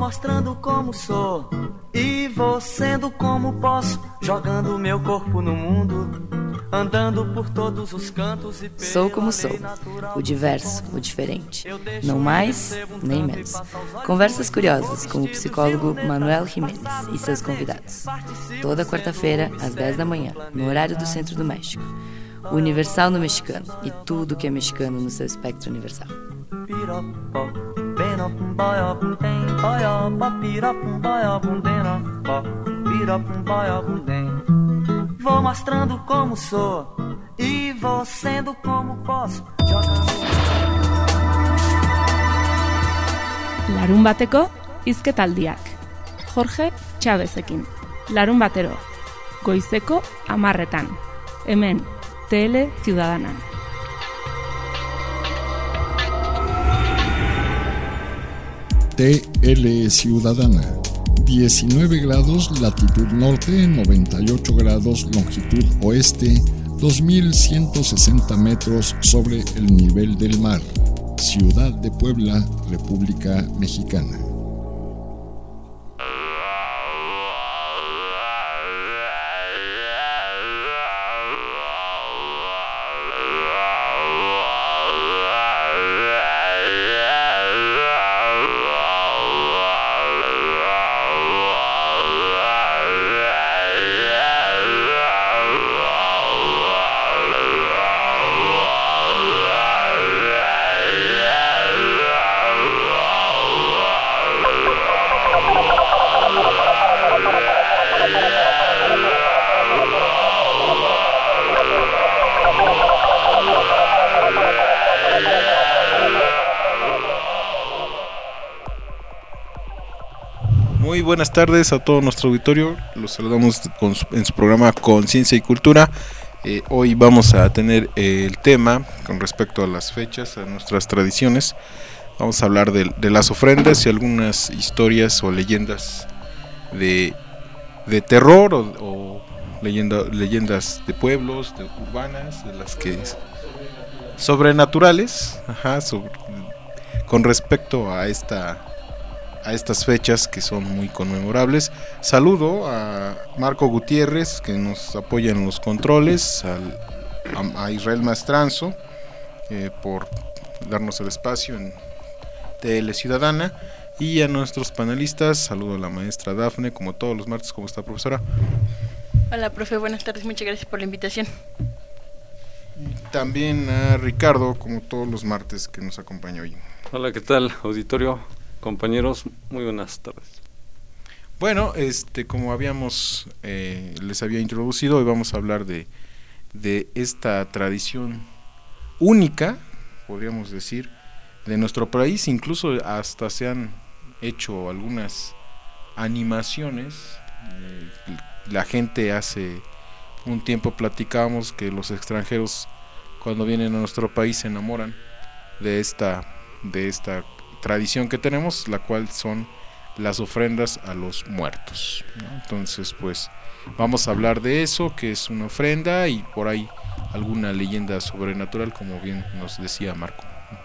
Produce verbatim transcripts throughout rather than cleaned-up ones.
mostrando como sou e vou sendo como posso, jogando meu corpo no mundo, andando por todos os cantos e Sou como sou, o diverso, o diferente, não mais nem menos. Conversas curiosas com o psicólogo Manuel Jiménez e seus convidados. Toda quarta-feira, às dez da manhã, no horário do Centro do México. O Universal no mexicano e tudo que é mexicano no seu espectro universal. Vou mostrando como sou e vou sendo como posso, jogando. Larun bateko hizketaldiak. Jorge Chavezekin. Larun batero. Goizeko hamarretan. Hemen, T L Ciudadana. T L Ciudadana. diecinueve grados latitud norte, noventa y ocho grados longitud oeste, dos mil ciento sesenta metros sobre el nivel del mar. Ciudad de Puebla, República Mexicana. Muy buenas tardes a todo nuestro auditorio, los saludamos con su, en su programa Conciencia y Cultura. Eh, hoy vamos a tener eh, el tema con respecto a las fechas, a nuestras tradiciones. Vamos a hablar de, de las ofrendas y algunas historias o leyendas de, de terror o, o leyenda, leyendas de pueblos, de urbanas, de las que sobrenaturales, ajá, sobre, con respecto a esta a estas fechas que son muy conmemorables. Saludo a Marco Gutiérrez, que nos apoya en los controles, al, a, a Israel Mastranzo eh, por darnos el espacio en T L Ciudadana, y a nuestros panelistas. Saludo a la maestra Dafne, como todos los martes. ¿Cómo está, profesora? Hola, profe, buenas tardes, muchas gracias por la invitación. Y también a Ricardo, como todos los martes, que nos acompaña hoy. Hola, ¿qué tal, auditorio? Compañeros, muy buenas tardes. Bueno, este, como habíamos eh, les había introducido, hoy vamos a hablar de, de esta tradición única, podríamos decir, de nuestro país. Incluso hasta se han hecho algunas animaciones. Eh, la gente hace un tiempo platicábamos que los extranjeros, cuando vienen a nuestro país, se enamoran de esta, de esta tradición que tenemos, la cual son las ofrendas a los muertos, ¿no? Entonces, pues vamos a hablar de eso, que es una ofrenda, y por ahí alguna leyenda sobrenatural, como bien nos decía Marco.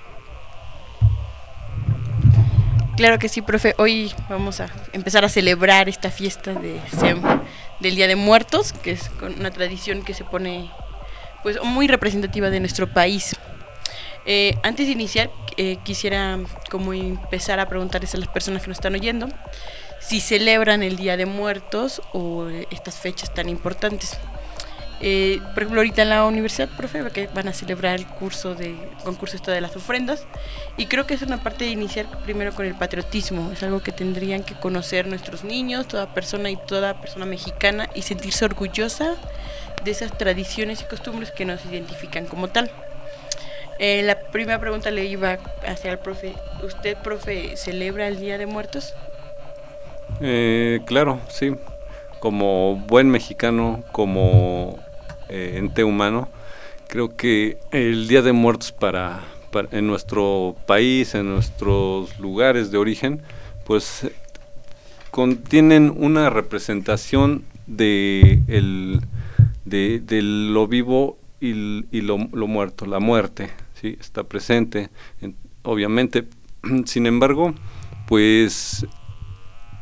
Claro que sí, profe. Hoy vamos a empezar a celebrar esta fiesta de, del Día de Muertos, que es una tradición que se pone pues muy representativa de nuestro país. Eh, antes de iniciar, eh, quisiera como empezar a preguntarles a las personas que nos están oyendo si celebran el Día de Muertos o eh, estas fechas tan importantes. Eh, por ejemplo, ahorita en la universidad, profe, que van a celebrar el curso de concurso esto de las ofrendas, y creo que es una parte de iniciar primero con el patriotismo. Es algo que tendrían que conocer nuestros niños, toda persona y toda persona mexicana, y sentirse orgullosa de esas tradiciones y costumbres que nos identifican como tal. Eh, la primera pregunta le iba hacia el profe. ¿Usted, profe, celebra el Día de Muertos? Eh, claro, sí. Como buen mexicano, como eh, ente humano, creo que el Día de Muertos para, para en nuestro país, en nuestros lugares de origen, pues contienen una representación de, el, de, de lo vivo y, y lo, lo muerto, la muerte. Sí, está presente, en, obviamente. Sin embargo, pues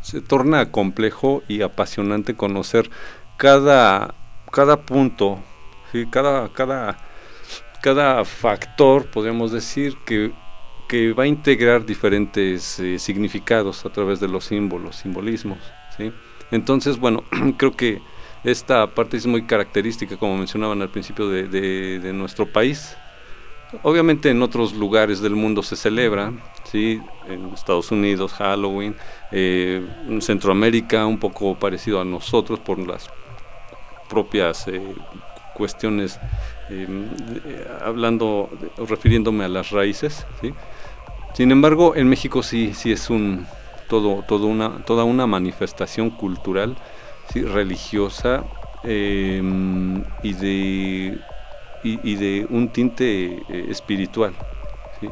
se torna complejo y apasionante conocer cada, cada punto, ¿sí? cada, cada, cada factor, podríamos decir, que, que va a integrar diferentes eh, significados a través de los símbolos, simbolismos, ¿sí? Entonces, bueno, creo que esta parte es muy característica, como mencionaban al principio, de, de, de nuestro país. Obviamente en otros lugares del mundo se celebra, ¿sí? En Estados Unidos, Halloween, eh, en Centroamérica, un poco parecido a nosotros por las propias eh, cuestiones, eh, eh, hablando, refiriéndome a las raíces, ¿sí? Sin embargo, en México sí, sí es un todo, todo una, toda una manifestación cultural, ¿sí? Religiosa eh, y de Y, y de un tinte eh, espiritual, ¿sí?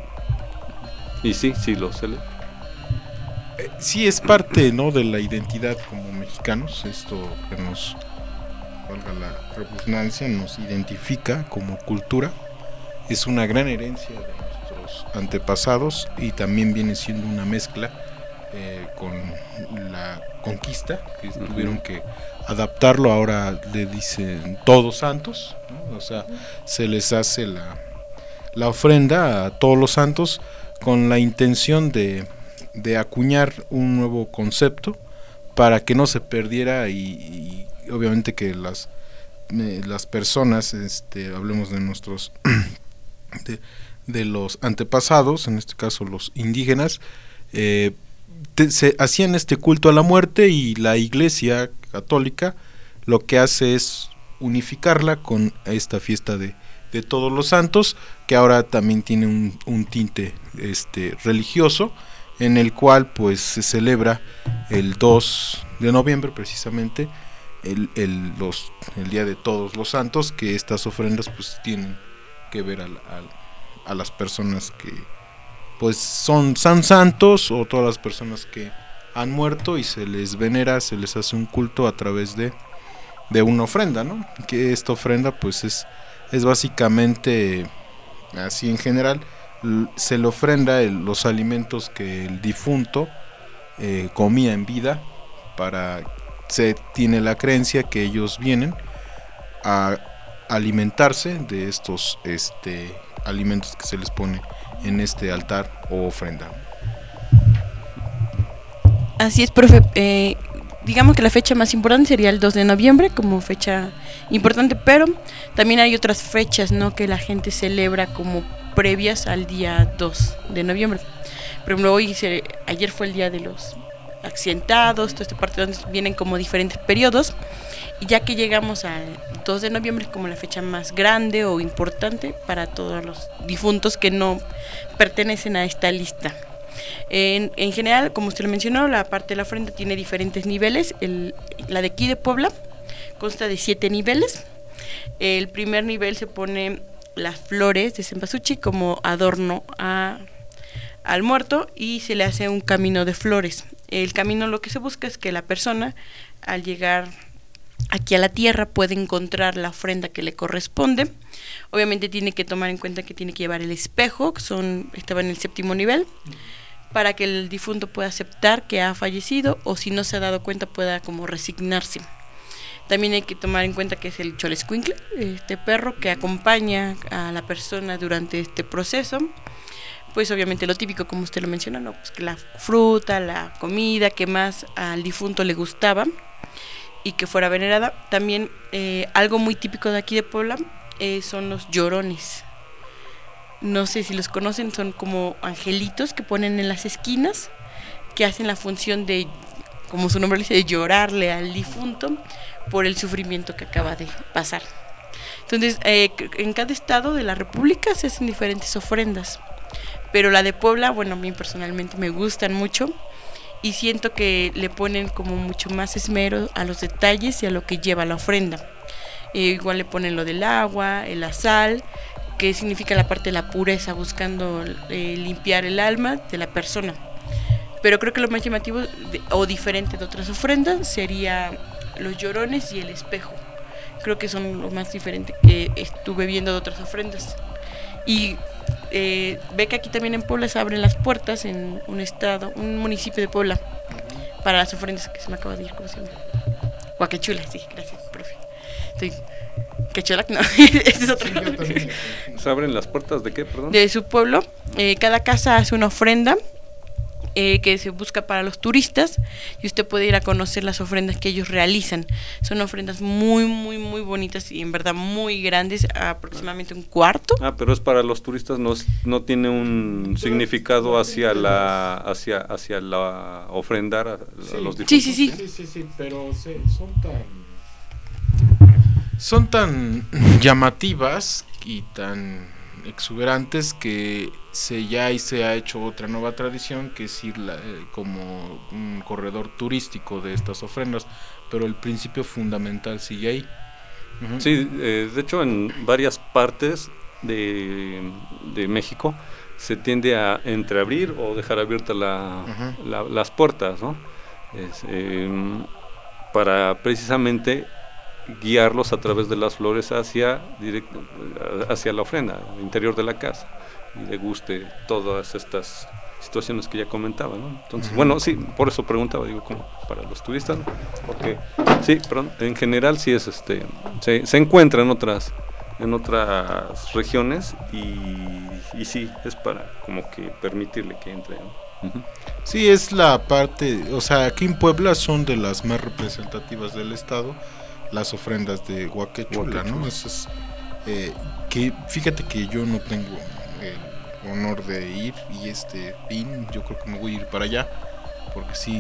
Y sí, sí lo sé. Eh, sí, es parte, ¿no?, de la identidad como mexicanos. Esto que nos, valga la redundancia, nos identifica como cultura. Es una gran herencia de nuestros antepasados y también viene siendo una mezcla eh, con la conquista, que uh-huh. tuvieron que adaptarlo. Ahora le dicen Todos Santos, ¿no? O sea, se les hace la, la ofrenda a todos los santos con la intención de, de acuñar un nuevo concepto para que no se perdiera y, y obviamente que las, eh, las personas, este, hablemos de nuestros de, de los antepasados, en este caso los indígenas, eh, te, se hacían este culto a la muerte, y la Iglesia Católica lo que hace es unificarla con esta fiesta de, de Todos los Santos, que ahora también tiene un, un tinte este religioso, en el cual pues se celebra el dos de noviembre precisamente, el, el, los, el día de Todos los Santos, que estas ofrendas pues tienen que ver al, al, a las personas que pues son san santos, o todas las personas que han muerto, y se les venera, se les hace un culto a través de, de una ofrenda, ¿no? Que esta ofrenda pues es, es básicamente, así en general, se le ofrenda el, los alimentos que el difunto eh, comía en vida, para se tiene la creencia que ellos vienen a alimentarse de estos este alimentos que se les pone en este altar o ofrenda. Así es, profe. Eh, digamos que la fecha más importante sería el dos de noviembre como fecha importante, pero también hay otras fechas, ¿no?, que la gente celebra como previas al día dos de noviembre. Por ejemplo, hoy se, ayer fue el día de los accidentados, toda esta parte donde vienen como diferentes periodos, y ya que llegamos al dos de noviembre es como la fecha más grande o importante para todos los difuntos que no pertenecen a esta lista. En, en general, como usted lo mencionó, la parte de la ofrenda tiene diferentes niveles. El, la de aquí de Puebla consta de siete niveles. El primer nivel se pone las flores de cempasúchil como adorno a, al muerto, y se le hace un camino de flores. El camino, lo que se busca es que la persona, al llegar aquí a la tierra, puede encontrar la ofrenda que le corresponde. Obviamente tiene que tomar en cuenta que tiene que llevar el espejo, que son, estaba en el séptimo nivel, para que el difunto pueda aceptar que ha fallecido, o si no se ha dado cuenta pueda como resignarse. También hay que tomar en cuenta que es el Xolescuincle, este perro que acompaña a la persona durante este proceso. Pues obviamente lo típico, como usted lo mencionó, ¿no?, pues que la fruta, la comida que más al difunto le gustaba y que fuera venerada. También eh, algo muy típico de aquí de Puebla eh, son los llorones. No sé si los conocen, son como angelitos que ponen en las esquinas, que hacen la función de, como su nombre dice, de llorarle al difunto por el sufrimiento que acaba de pasar. Entonces, eh, en cada estado de la República se hacen diferentes ofrendas, pero la de Puebla, bueno, a mí personalmente me gustan mucho, y siento que le ponen como mucho más esmero a los detalles y a lo que lleva la ofrenda. Eh, igual le ponen lo del agua, la sal, que significa la parte de la pureza, buscando eh, limpiar el alma de la persona. Pero creo que lo más llamativo de, o diferente de otras ofrendas sería los llorones y el espejo. Creo que son lo más diferente que estuve viendo de otras ofrendas. Y eh, ve que aquí también en Puebla se abren las puertas en un estado, un municipio de Puebla, para las ofrendas, que se me acaba de ir, ¿cómo se llama? Huaquechula, sí, gracias, profe. Estoy... Quecholac, no, este es otro. ¿Se abren las puertas de qué, perdón? De su pueblo. Eh, cada casa hace una ofrenda eh, que se busca para los turistas y usted puede ir a conocer las ofrendas que ellos realizan. Son ofrendas muy, muy, muy bonitas y en verdad muy grandes, aproximadamente un cuarto. Ah, pero es para los turistas, no, es, no tiene un significado hacia la hacia hacia la ofrendar a, a los difuntos. Sí, sí, sí. Sí, sí, sí, pero se, son tan... Son tan llamativas y tan exuberantes que se ya y se ha hecho otra nueva tradición, que es ir la, eh, como un corredor turístico de estas ofrendas, pero el principio fundamental sigue ahí. Uh-huh. Sí, eh, de hecho en varias partes de, de México se tiende a entreabrir o dejar abiertas la, uh-huh. la, las puertas, ¿no? Es, eh, para precisamente guiarlos a través de las flores hacia directo, hacia la ofrenda, el interior de la casa, y le guste todas estas situaciones que ya comentaba, ¿no? Entonces, uh-huh. bueno, sí, por eso preguntaba, digo, como para los turistas, ¿no? Porque sí, pero en general sí es este, se, se encuentra en otras, en otras regiones y, y sí, es para como que permitirle que entre, ¿no? Uh-huh. Sí, es la parte, o sea, aquí en Puebla son de las más representativas del estado, las ofrendas de Huaquechula, ¿no? Eso es, eh, que fíjate que yo no tengo el honor de ir y este fin, yo creo que me voy a ir para allá, porque sí,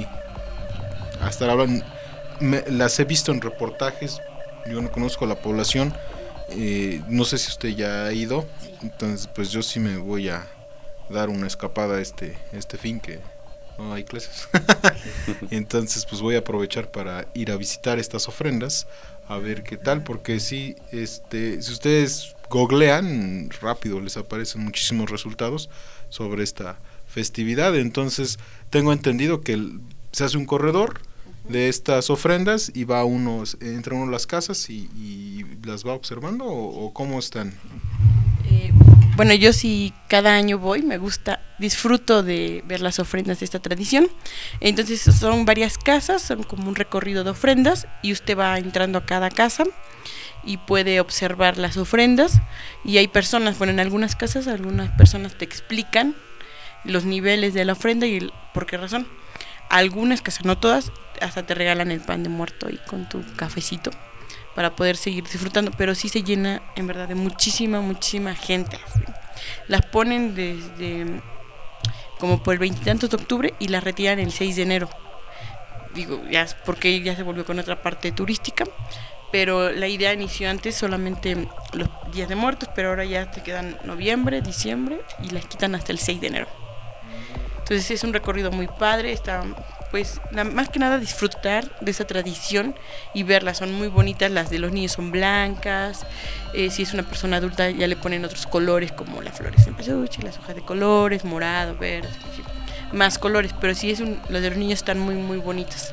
hasta ahora me, las he visto en reportajes, yo no conozco a la población, eh, no sé si usted ya ha ido, entonces pues yo sí me voy a dar una escapada este, este fin que no hay clases. Entonces pues voy a aprovechar para ir a visitar estas ofrendas, a ver qué tal, porque sí, este, si ustedes googlean rápido les aparecen muchísimos resultados sobre esta festividad. Entonces tengo entendido que el, se hace un corredor de estas ofrendas y va uno, entra uno a las casas y, y las va observando, o, o cómo están. Eh, bueno, yo sí cada año voy, me gusta, disfruto de ver las ofrendas de esta tradición. Entonces son varias casas, son como un recorrido de ofrendas y usted va entrando a cada casa y puede observar las ofrendas, y hay personas, bueno, en algunas casas algunas personas te explican los niveles de la ofrenda y el, por qué razón. Algunas casas, no todas, hasta te regalan el pan de muerto y con tu cafecito para poder seguir disfrutando, pero sí se llena en verdad de muchísima, muchísima gente. Las ponen desde como por el veintitantos de octubre y las retiran el seis de enero. Digo, ya porque ya se volvió con otra parte turística, pero la idea inició antes solamente los días de muertos, pero ahora ya te quedan noviembre, diciembre y las quitan hasta el seis de enero. Entonces es un recorrido muy padre, está, pues la, más que nada disfrutar de esa tradición y verlas, son muy bonitas, las de los niños son blancas, eh, si es una persona adulta ya le ponen otros colores como las flores en pesuche, las hojas de colores, morado, verde, más colores, pero sí es un, los de los niños están muy muy bonitas.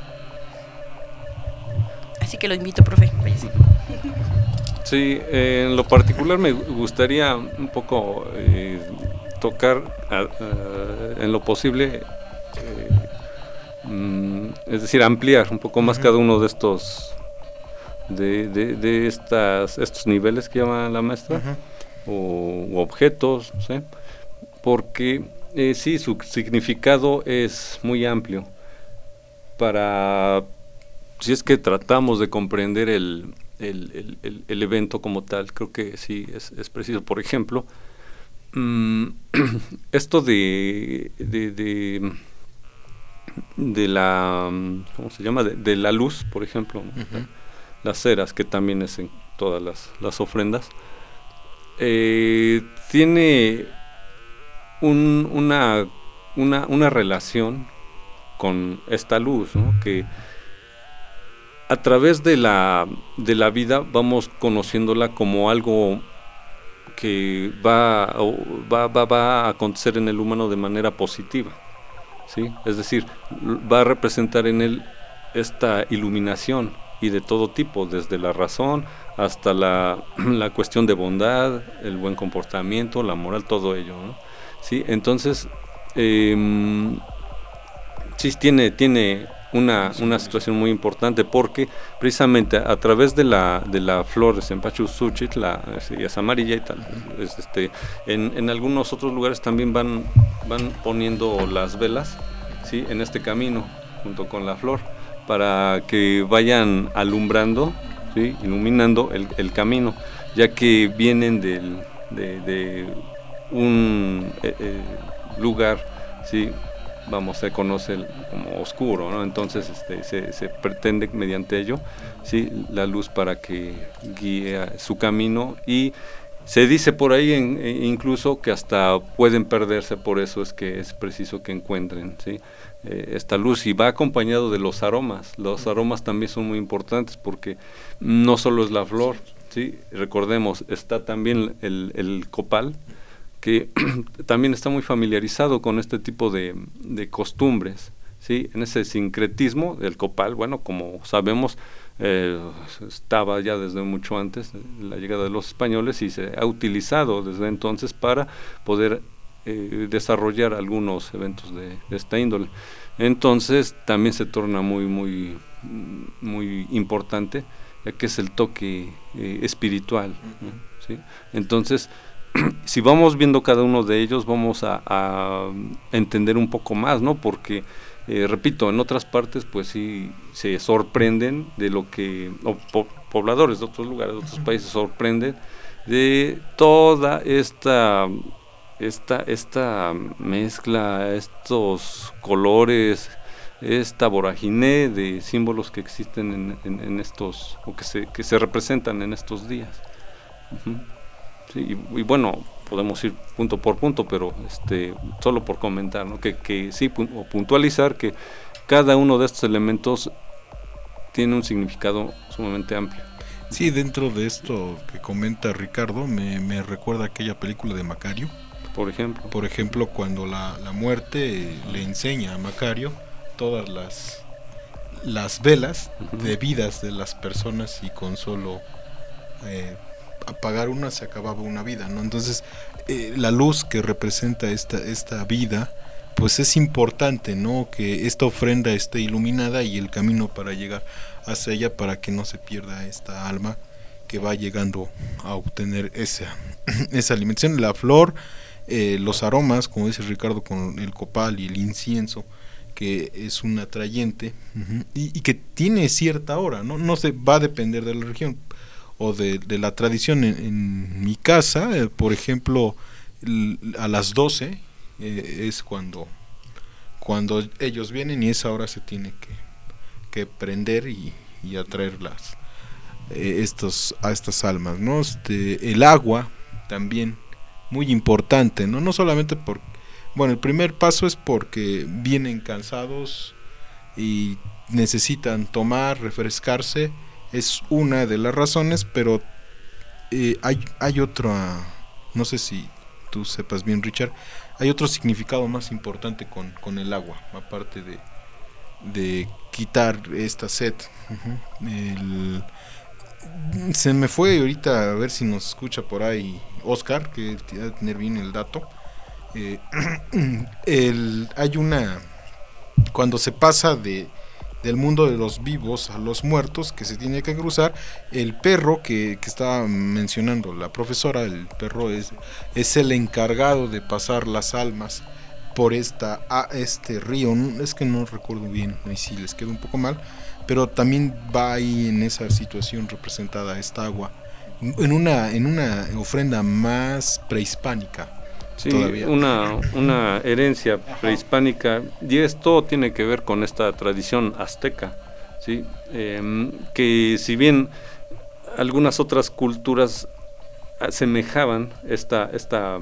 Así que lo invito, profe, váyase. Sí, eh, en lo particular me gustaría un poco eh, tocar uh, uh, en lo posible, eh, mm, es decir, ampliar un poco más uh-huh. cada uno de estos de, de, de estas estos niveles que llama la maestra uh-huh. o, o objetos, ¿sí? Porque eh, sí, su significado es muy amplio para, si es que tratamos de comprender el el, el, el, el evento como tal, creo que sí es, es preciso. Por ejemplo, esto de, de de de la, ¿cómo se llama? De, de la luz, por ejemplo, uh-huh. las ceras, que también es en todas las, las ofrendas, eh, tiene un, una, una, una relación con esta luz, ¿no? Que a través de la, de la vida vamos conociéndola como algo que va, va, va, va a acontecer en el humano de manera positiva, ¿sí? Es decir, va a representar en él esta iluminación y de todo tipo, desde la razón hasta la, la cuestión de bondad, el buen comportamiento, la moral, todo ello, ¿no? ¿Sí? Entonces, eh, sí tiene, tiene una, una situación muy importante, porque precisamente a través de la de la flor de cempasúchil, la es amarilla y tal, es, este en, en algunos otros lugares también van van poniendo las velas, sí, en este camino junto con la flor, para que vayan alumbrando, sí, iluminando el, el camino, ya que vienen del, de, de un eh, eh, lugar, sí, vamos, se conoce como oscuro, ¿no? Entonces este, se, se pretende mediante ello, sí, la luz para que guíe su camino, y se dice por ahí en, incluso que hasta pueden perderse, por eso es que es preciso que encuentren, ¿sí? eh, esta luz, y va acompañado de los aromas. Los aromas también son muy importantes, porque no solo es la flor, ¿sí? Recordemos, está también el, el copal, que también está muy familiarizado con este tipo de, de costumbres, ¿sí? En ese sincretismo del copal, bueno, como sabemos, eh, estaba ya desde mucho antes de la llegada de los españoles, y se ha utilizado desde entonces para poder eh, desarrollar algunos eventos de, de esta índole. Entonces también se torna muy, muy, muy importante, ya que es el toque eh, espiritual, ¿no? ¿Sí? Entonces, si vamos viendo cada uno de ellos, vamos a, a entender un poco más, ¿no? Porque, eh, repito, en otras partes, pues sí, se sorprenden de lo que, o po pobladores de otros lugares, de otros países, sorprenden de toda esta, esta, esta mezcla, estos colores, esta vorágine de símbolos que existen en, en, en estos, o que se, que se representan en estos días. Uh-huh. Sí, y, y bueno, podemos ir punto por punto, pero este solo por comentar, ¿no? que, que sí, pu o puntualizar que cada uno de estos elementos tiene un significado sumamente amplio. Sí, dentro de esto que comenta Ricardo, me, me recuerda aquella película de Macario. Por ejemplo. Por ejemplo, cuando la, la muerte le enseña a Macario todas las, las velas uh-huh. debidas de las personas, y con solo eh, apagar una se acababa una vida, ¿no? Entonces eh, la luz que representa esta, esta vida, pues es importante, ¿no? Que esta ofrenda esté iluminada, y el camino para llegar hacia ella, para que no se pierda esta alma que va llegando a obtener esa, esa alimentación. La flor, eh, los aromas, como dice Ricardo, con el copal y el incienso, que es un atrayente, uh-huh, y, y que tiene cierta hora, ¿no? No se va a depender de la región o de, de la tradición. En, en mi casa, eh, por ejemplo, l, a las doce eh, es cuando cuando ellos vienen, y esa hora se tiene que, que prender y, y atraer las eh, estos a estas almas, ¿no? Este, el agua también muy importante, no no solamente por, bueno, el primer paso es porque vienen cansados y necesitan tomar, refrescarse, es una de las razones, pero eh, hay, hay otra, no sé si tú sepas bien, Richard, hay otro significado más importante con, con el agua, aparte de, de quitar esta sed. Uh-huh. el, se me fue ahorita, a ver si nos escucha por ahí Oscar, que tiene que tener bien el dato. Eh, el, hay una, cuando se pasa de del mundo de los vivos a los muertos, que se tiene que cruzar, el perro que, que estaba mencionando la profesora, el perro es, es el encargado de pasar las almas por esta a este río. Es que no recuerdo bien, ahí sí les queda un poco mal, pero también va ahí en esa situación representada esta agua, en una, en una ofrenda más prehispánica. Sí, una, una herencia prehispánica, y esto tiene que ver con esta tradición azteca, ¿sí? Eh, que si bien algunas otras culturas asemejaban esta, esta,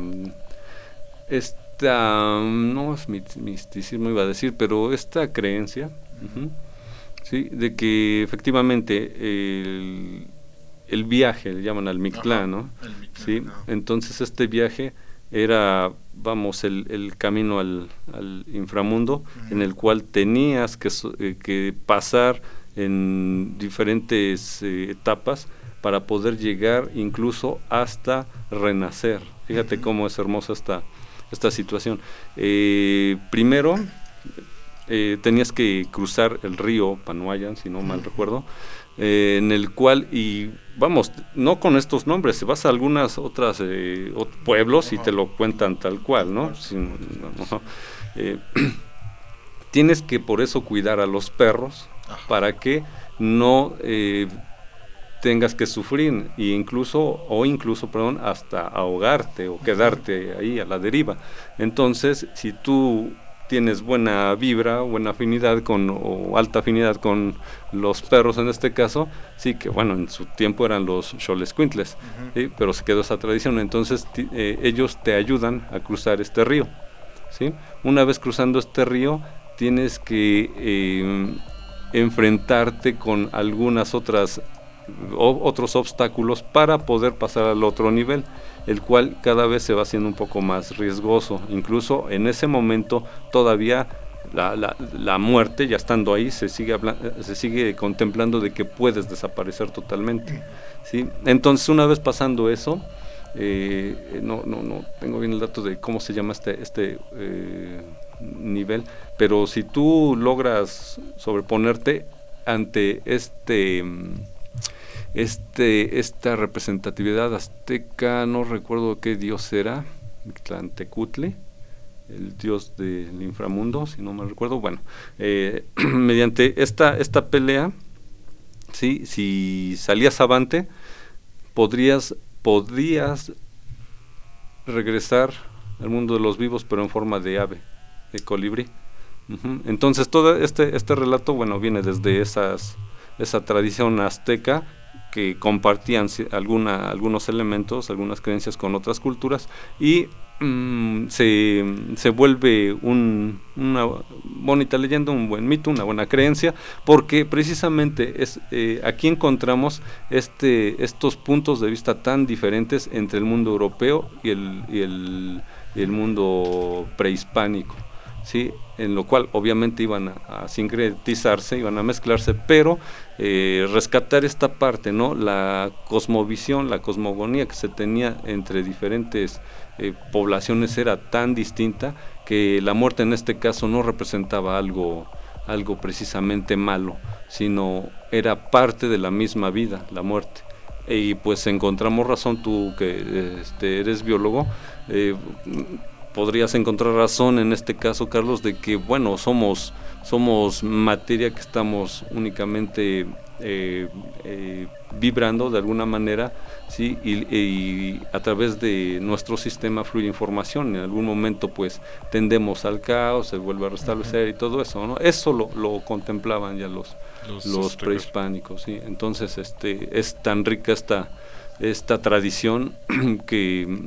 esta no es misticismo iba a decir, pero esta creencia, uh-huh, ¿sí? De que efectivamente el, el viaje, le llaman al Mictlán, ¿no? ¿Sí? Entonces este viaje era, vamos, el, el camino al, al inframundo, uh-huh, en el cual tenías que, eh, que pasar en diferentes eh, etapas para poder llegar incluso hasta renacer. Fíjate uh-huh. cómo es hermosa esta, esta situación. Eh, primero, eh, tenías que cruzar el río Panuayan, si no mal recuerdo, eh, en el cual, y vamos, no con estos nombres, vas a algunas otras eh, ot- pueblos y te lo cuentan tal cual, ¿no? Sin, no, eh, tienes que por eso cuidar a los perros, para que no eh, tengas que sufrir e incluso o incluso perdón hasta ahogarte o quedarte ahí a la deriva. Entonces, si tú tienes buena vibra, buena afinidad con o alta afinidad con los perros en este caso, sí que bueno, en su tiempo eran los xolescuintles, uh-huh. ¿sí? Pero se quedó esa tradición, entonces t- eh, ellos te ayudan a cruzar este río, ¿sí? Una vez cruzando este río tienes que eh, enfrentarte con algunas otras o, otros obstáculos para poder pasar al otro nivel, el cual cada vez se va haciendo un poco más riesgoso. Incluso en ese momento todavía la, la, la muerte, ya estando ahí, se sigue habla- se sigue contemplando de que puedes desaparecer totalmente, ¿sí? Entonces, una vez pasando eso, eh, no, no, no tengo bien el dato de cómo se llama este, este eh, nivel, pero si tú logras sobreponerte ante este este esta representatividad azteca, no recuerdo qué dios era, Mictlantecutli, el dios del inframundo, si no me recuerdo, bueno, eh, mediante esta esta pelea, sí, si salías avante, podrías podrías regresar al mundo de los vivos, pero en forma de ave, de colibrí. Uh-huh. Entonces todo este este relato, bueno, viene desde esas esa tradición azteca que compartían alguna algunos elementos, algunas creencias con otras culturas, y mmm, se se vuelve un, una bonita leyenda, un buen mito, una buena creencia, porque precisamente es eh, aquí encontramos este estos puntos de vista tan diferentes entre el mundo europeo y el y el, y el mundo prehispánico, ¿sí? En lo cual obviamente iban a, a sincretizarse, iban a mezclarse, pero eh, rescatar esta parte, ¿no? La cosmovisión, la cosmogonía que se tenía entre diferentes eh, poblaciones era tan distinta que la muerte en este caso no representaba algo, algo precisamente malo, sino era parte de la misma vida, la muerte. Y pues encontramos razón, tú que este, eres biólogo, eh, podrías encontrar razón en este caso, Carlos, de que bueno, somos somos materia que estamos únicamente eh, eh, vibrando de alguna manera, sí, y, y a través de nuestro sistema fluye información. En algún momento pues tendemos al caos, se vuelve a restablecer y todo eso, ¿no? Eso lo, lo contemplaban ya los los, los prehispánicos, sí. Entonces este es tan rica esta esta tradición que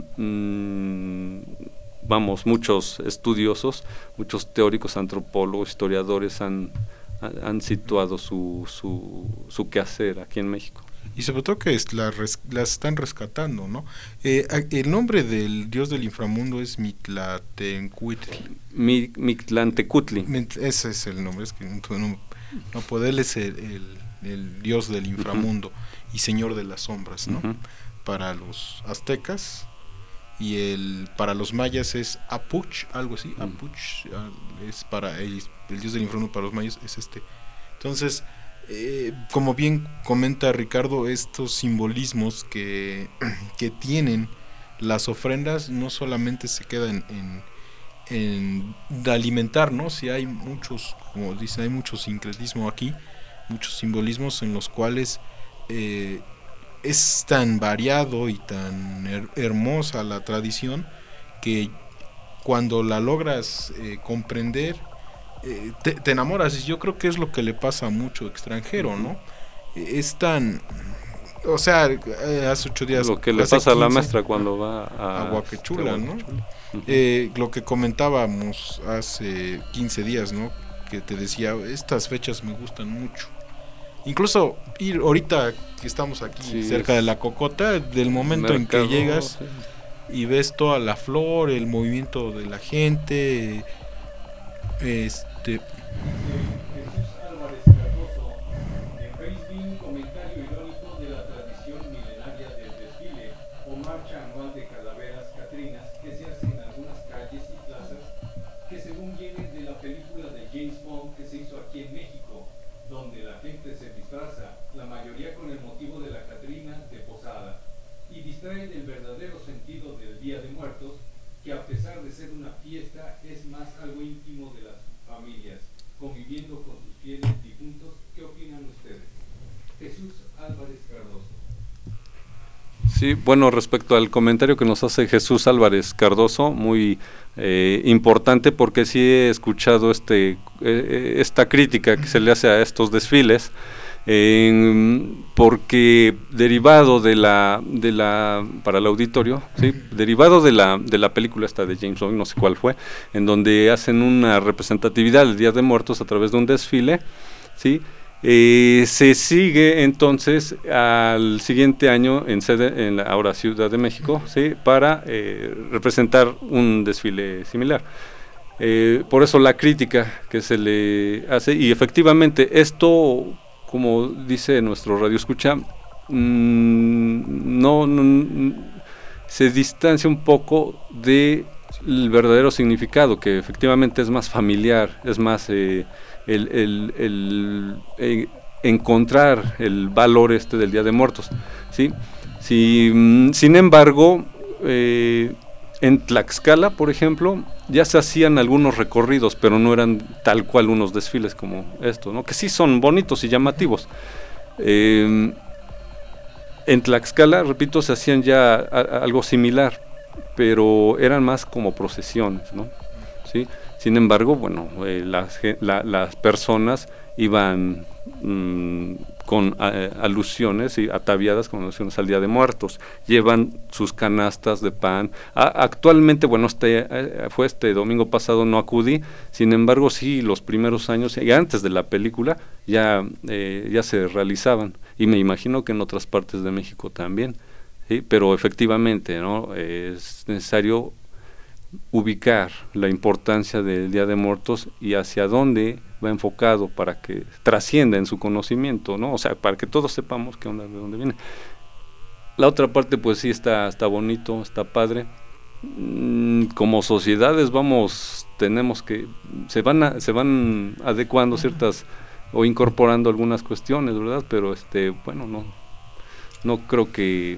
mmm, vamos, muchos estudiosos, muchos teóricos, antropólogos, historiadores han, han situado su, su, su quehacer aquí en México. Y sobre todo que es la, res, la están rescatando, ¿no? Eh, el nombre del dios del inframundo es Mictlantecuhtli. Mi, Mictlantecutli. Ese es el nombre, es que no, no puede, él es el, el, el dios del inframundo, uh-huh. y señor de las sombras, ¿no? Uh-huh. Para los aztecas. Y el para los mayas es Apuch, algo así, mm. Apuch es para el, el dios del infierno para los mayas es este. Entonces, eh, como bien comenta Ricardo, estos simbolismos que, que tienen las ofrendas no solamente se quedan en, en, en alimentar, ¿no? Si hay muchos, como dicen, hay mucho sincretismo aquí, muchos simbolismos en los cuales eh, es tan variado y tan her- hermosa la tradición que cuando la logras eh, comprender eh, te, te enamoras, y yo creo que es lo que le pasa a mucho extranjero, ¿no? Es tan, o sea, eh, hace ocho días lo que le pasa a la maestra cuando va a, a Huacachula, ¿no? Uh-huh. Eh, lo que comentábamos hace quince días, ¿no? Que te decía, estas fechas me gustan mucho. Incluso ir ahorita que estamos aquí, sí, cerca de la Cocota, del momento mercado, en que llegas, sí, y ves toda la flor, el movimiento de la gente, este... Que según viene de la película de James Bond que se hizo aquí en México, donde la gente se disfraza, la mayoría con el motivo de la Catrina de Posada, y distrae del verdadero sentido del Día de Muertos, que a pesar de ser una fiesta, es más algo íntimo de las familias, conviviendo con sus fieles difuntos. ¿Qué opinan ustedes? Jesús Álvarez Cardoso. Sí, bueno, respecto al comentario que nos hace Jesús Álvarez Cardoso, muy eh, importante, porque sí he escuchado este eh, esta crítica que se le hace a estos desfiles, eh, porque derivado de la de la para el auditorio, sí, derivado de la de la película esta de James Bond, no sé cuál fue, en donde hacen una representatividad del Día de Muertos a través de un desfile, sí. Eh, se sigue entonces al siguiente año en sede, en la ahora Ciudad de México, ¿sí? Para eh, representar un desfile similar. Eh, por eso la crítica que se le hace, y efectivamente esto, como dice nuestro radio escucha, mmm, no, no se distancia un poco de el verdadero significado, que efectivamente es más familiar, es más eh, el, el, el, el encontrar el valor este del Día de Muertos, ¿sí? Si, sin embargo, eh, en Tlaxcala, por ejemplo, ya se hacían algunos recorridos, pero no eran tal cual unos desfiles como esto, ¿no? Que sí son bonitos y llamativos. Eh, en Tlaxcala, repito, se hacían ya a, a, algo similar, pero eran más como procesiones, ¿no? ¿Sí? Sin embargo, bueno, eh, las, la, las personas iban mmm, con eh, alusiones y ataviadas con alusiones al Día de Muertos, llevan sus canastas de pan. A, actualmente, bueno, este eh, fue este domingo pasado, no acudí, sin embargo, sí, los primeros años y antes de la película ya, eh, ya se realizaban, y me imagino que en otras partes de México también. Sí, pero efectivamente, ¿no? Es necesario ubicar la importancia del Día de Muertos y hacia dónde va enfocado para que trascienda en su conocimiento, ¿no? O sea, para que todos sepamos qué onda, de dónde viene. La otra parte, pues sí, está, está bonito, está padre. Mm, como sociedades vamos, tenemos que, se van a, se van adecuando ciertas o incorporando algunas cuestiones, ¿verdad? Pero este, bueno, no, no creo que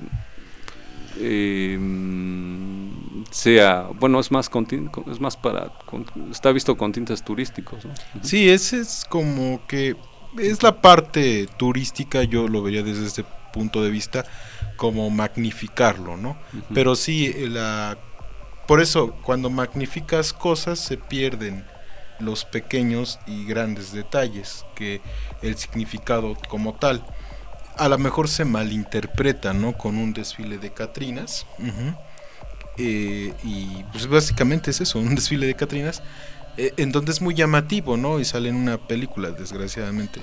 Eh, sea, bueno, es más con, es más para, con, está visto con tintes turísticos, ¿no? Sí, ese es como que es la parte turística, yo lo vería desde ese punto de vista, como magnificarlo, ¿no? Uh-huh. Pero sí, la, por eso cuando magnificas cosas se pierden los pequeños y grandes detalles, que el significado como tal a lo mejor se malinterpreta, ¿no? Con un desfile de Catrinas, uh-huh. eh, y pues básicamente es eso, un desfile de Catrinas, eh, en donde es muy llamativo, ¿no? Y sale en una película, desgraciadamente,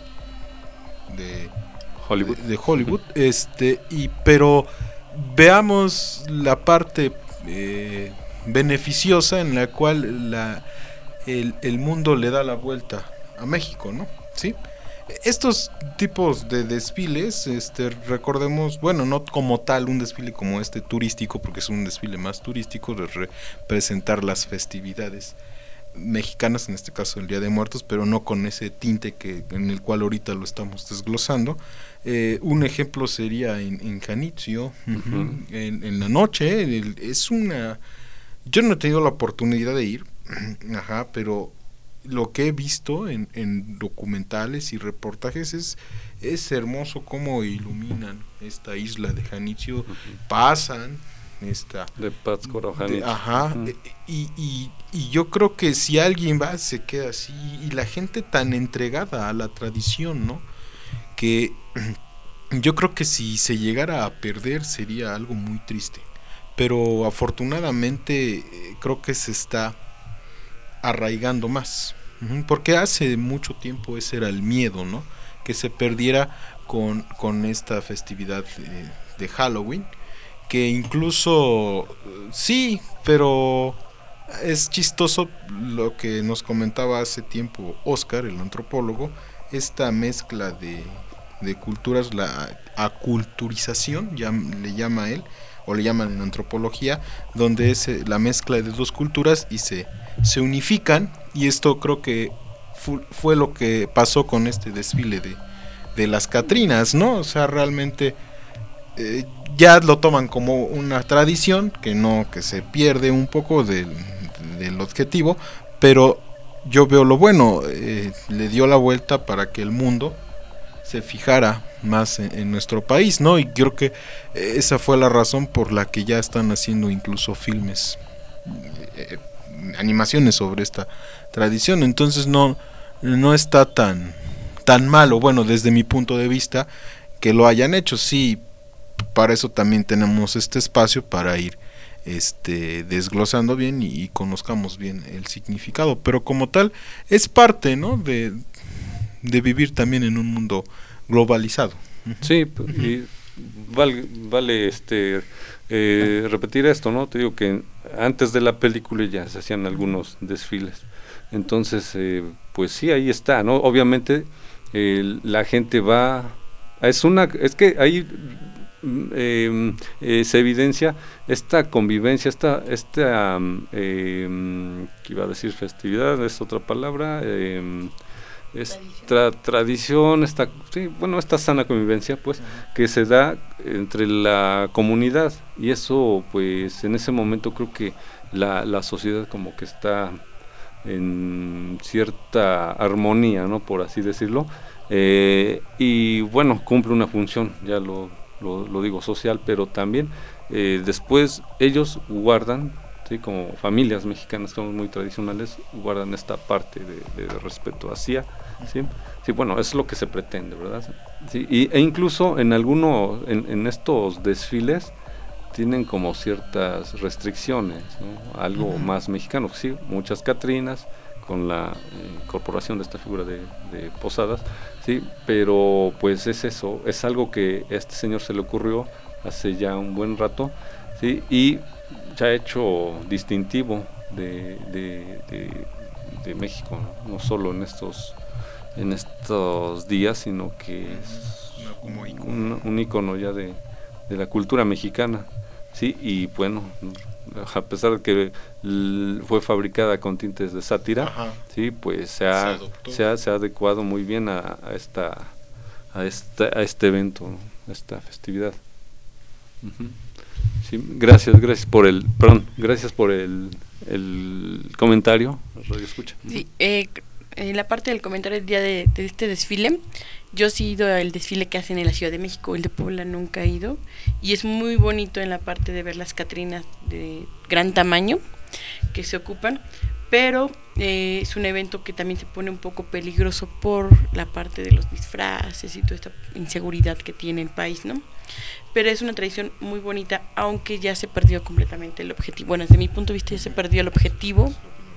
de Hollywood, de, de Hollywood, uh-huh. este, y pero veamos la parte eh, beneficiosa en la cual la el, el mundo le da la vuelta a México, ¿no? ¿Sí? Estos tipos de desfiles, este, recordemos, bueno, no como tal un desfile como este turístico, porque es un desfile más turístico, de representar las festividades mexicanas, en este caso el Día de Muertos, pero no con ese tinte que en el cual ahorita lo estamos desglosando. Eh, un ejemplo sería en, en Janitzio, uh-huh. en, en la noche, el, es una... Yo no he tenido la oportunidad de ir, ajá, pero lo que he visto en, en documentales y reportajes es, es hermoso cómo iluminan esta isla de Janitzio, uh-huh. pasan esta de Pátzcuaro a Janitzio, ajá, uh-huh. y, y, y yo creo que si alguien va se queda así, y la gente tan entregada a la tradición, ¿no? Que yo creo que si se llegara a perder sería algo muy triste, pero afortunadamente eh, creo que se está arraigando más, porque hace mucho tiempo ese era el miedo, ¿no? Que se perdiera con, con esta festividad de, de Halloween, que incluso sí, pero es chistoso lo que nos comentaba hace tiempo Oscar, el antropólogo, esta mezcla de, de culturas, la aculturización, ya le llama él, o le llaman en antropología, donde es eh, la mezcla de dos culturas y se, se unifican, y esto creo que fu, fue lo que pasó con este desfile de, de las Catrinas, ¿no? O sea, realmente eh, ya lo toman como una tradición, que no, que se pierde un poco del, del objetivo, pero yo veo lo bueno, eh, le dio la vuelta para que el mundo se fijara más en, en nuestro país, ¿no? Y creo que esa fue la razón por la que ya están haciendo incluso filmes, eh, animaciones sobre esta tradición. Entonces no, no está tan, tan malo, bueno, desde mi punto de vista, que lo hayan hecho. Sí, para eso también tenemos este espacio para ir este desglosando bien y, y conozcamos bien el significado, pero como tal es parte, ¿no?, de, de vivir también en un mundo globalizado. Sí, y vale, vale este eh, repetir esto, ¿no? Te digo que antes de la película ya se hacían algunos desfiles, entonces eh, pues sí, ahí está, ¿no? Obviamente eh, la gente va, es una, es que ahí Eh, eh, se evidencia esta convivencia, esta, esta eh, ¿qué iba a decir? Festividad, es otra palabra, eh, esta tradición, esta, sí, bueno, esta sana convivencia, pues, uh-huh, que se da entre la comunidad, y eso, pues, en ese momento creo que la, la sociedad como que está en cierta armonía, ¿no?, por así decirlo, eh, y bueno, cumple una función, ya lo Lo, lo digo social, pero también eh, después ellos guardan, ¿sí?, como familias mexicanas, somos muy tradicionales, guardan esta parte de, de respeto hacia, ¿sí? Sí, bueno, es lo que se pretende, ¿verdad? Sí, y, e incluso en algunos, en, en estos desfiles tienen como ciertas restricciones, ¿no?, algo uh-huh, más mexicano, sí, muchas Catrinas, con la eh, incorporación de esta figura de, de Posadas, sí, pero pues es eso, es algo que a este señor se le ocurrió hace ya un buen rato, sí, y se ha hecho distintivo de, de, de, de México, ¿no? No solo en estos en estos días, sino que es no, como icono. Un, un icono ya de, de la cultura mexicana, sí, y bueno, a pesar de que l- fue fabricada con tintes de sátira, ajá, sí, pues se ha, se, se ha se ha adecuado muy bien a, a esta a esta a este evento, ¿no?, a esta festividad. Uh-huh. Sí, gracias, gracias por el, perdón, gracias por el el comentario, Radio Escucha. Sí, eh, en la parte del comentario del día de, de este desfile, yo sí he ido al desfile que hacen en la Ciudad de México, el de Puebla nunca he ido, y es muy bonito en la parte de ver las Catrinas de gran tamaño que se ocupan, pero eh, es un evento que también se pone un poco peligroso por la parte de los disfraces y toda esta inseguridad que tiene el país, ¿no? Pero es una tradición muy bonita, aunque ya se perdió completamente el objetivo. Bueno, desde mi punto de vista ya se perdió el objetivo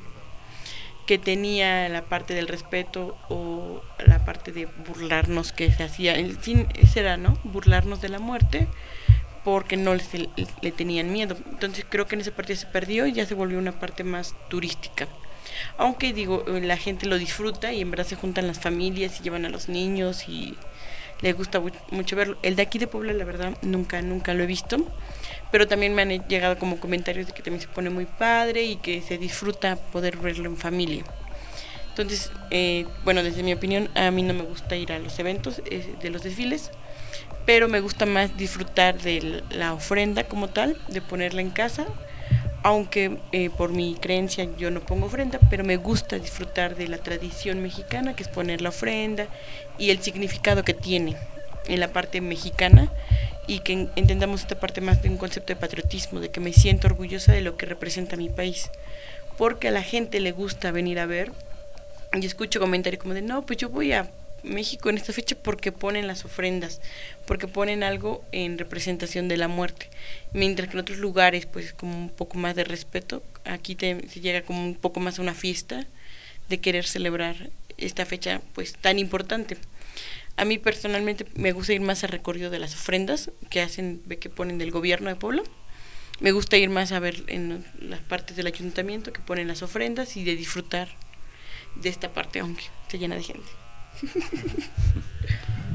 que tenía la parte del respeto o la parte de burlarnos que se hacía. En fin, ese era, ¿no?, burlarnos de la muerte porque no les, le, le tenían miedo. Entonces creo que en esa parte se perdió y ya se volvió una parte más turística. Aunque digo, la gente lo disfruta y en verdad se juntan las familias y llevan a los niños y les gusta mucho verlo. El de aquí de Puebla, la verdad, nunca, nunca lo he visto, pero también me han llegado como comentarios de que también se pone muy padre y que se disfruta poder verlo en familia. Entonces, eh, bueno, desde mi opinión, a mí no me gusta ir a los eventos eh, de los desfiles, pero me gusta más disfrutar de la ofrenda como tal, de ponerla en casa, aunque eh, por mi creencia yo no pongo ofrenda, pero me gusta disfrutar de la tradición mexicana, que es poner la ofrenda y el significado que tiene en la parte mexicana, y que entendamos esta parte más de un concepto de patriotismo, de que me siento orgullosa de lo que representa mi país, porque a la gente le gusta venir a ver, y escucho comentarios como de, no, pues yo voy a México en esta fecha porque ponen las ofrendas, porque ponen algo en representación de la muerte, mientras que en otros lugares pues como un poco más de respeto. Aquí te, se llega como un poco más a una fiesta de querer celebrar esta fecha pues tan importante. A mí personalmente me gusta ir más al recorrido de las ofrendas que hacen, ve que ponen del gobierno de Puebla. Me gusta ir más a ver en las partes del ayuntamiento que ponen las ofrendas y de disfrutar de esta parte, aunque se llena de gente.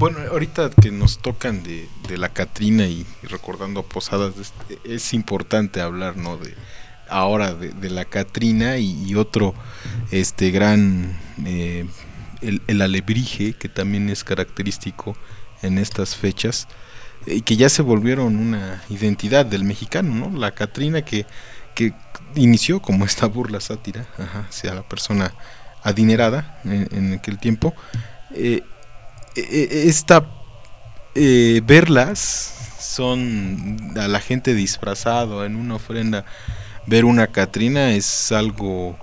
Bueno, ahorita que nos tocan de, de la Catrina y, y recordando Posadas, este, es importante hablar, ¿no? De ahora de, de la Catrina y, y otro este gran eh, el, el alebrije, que también es característico en estas fechas y que ya se volvieron una identidad del mexicano, ¿no? La Catrina que, que inició como esta burla sátira, ajá, hacia la persona adinerada en, en aquel tiempo. Eh, eh, esta eh, verlas son a la gente disfrazado en una ofrenda. Ver una Catrina es algo,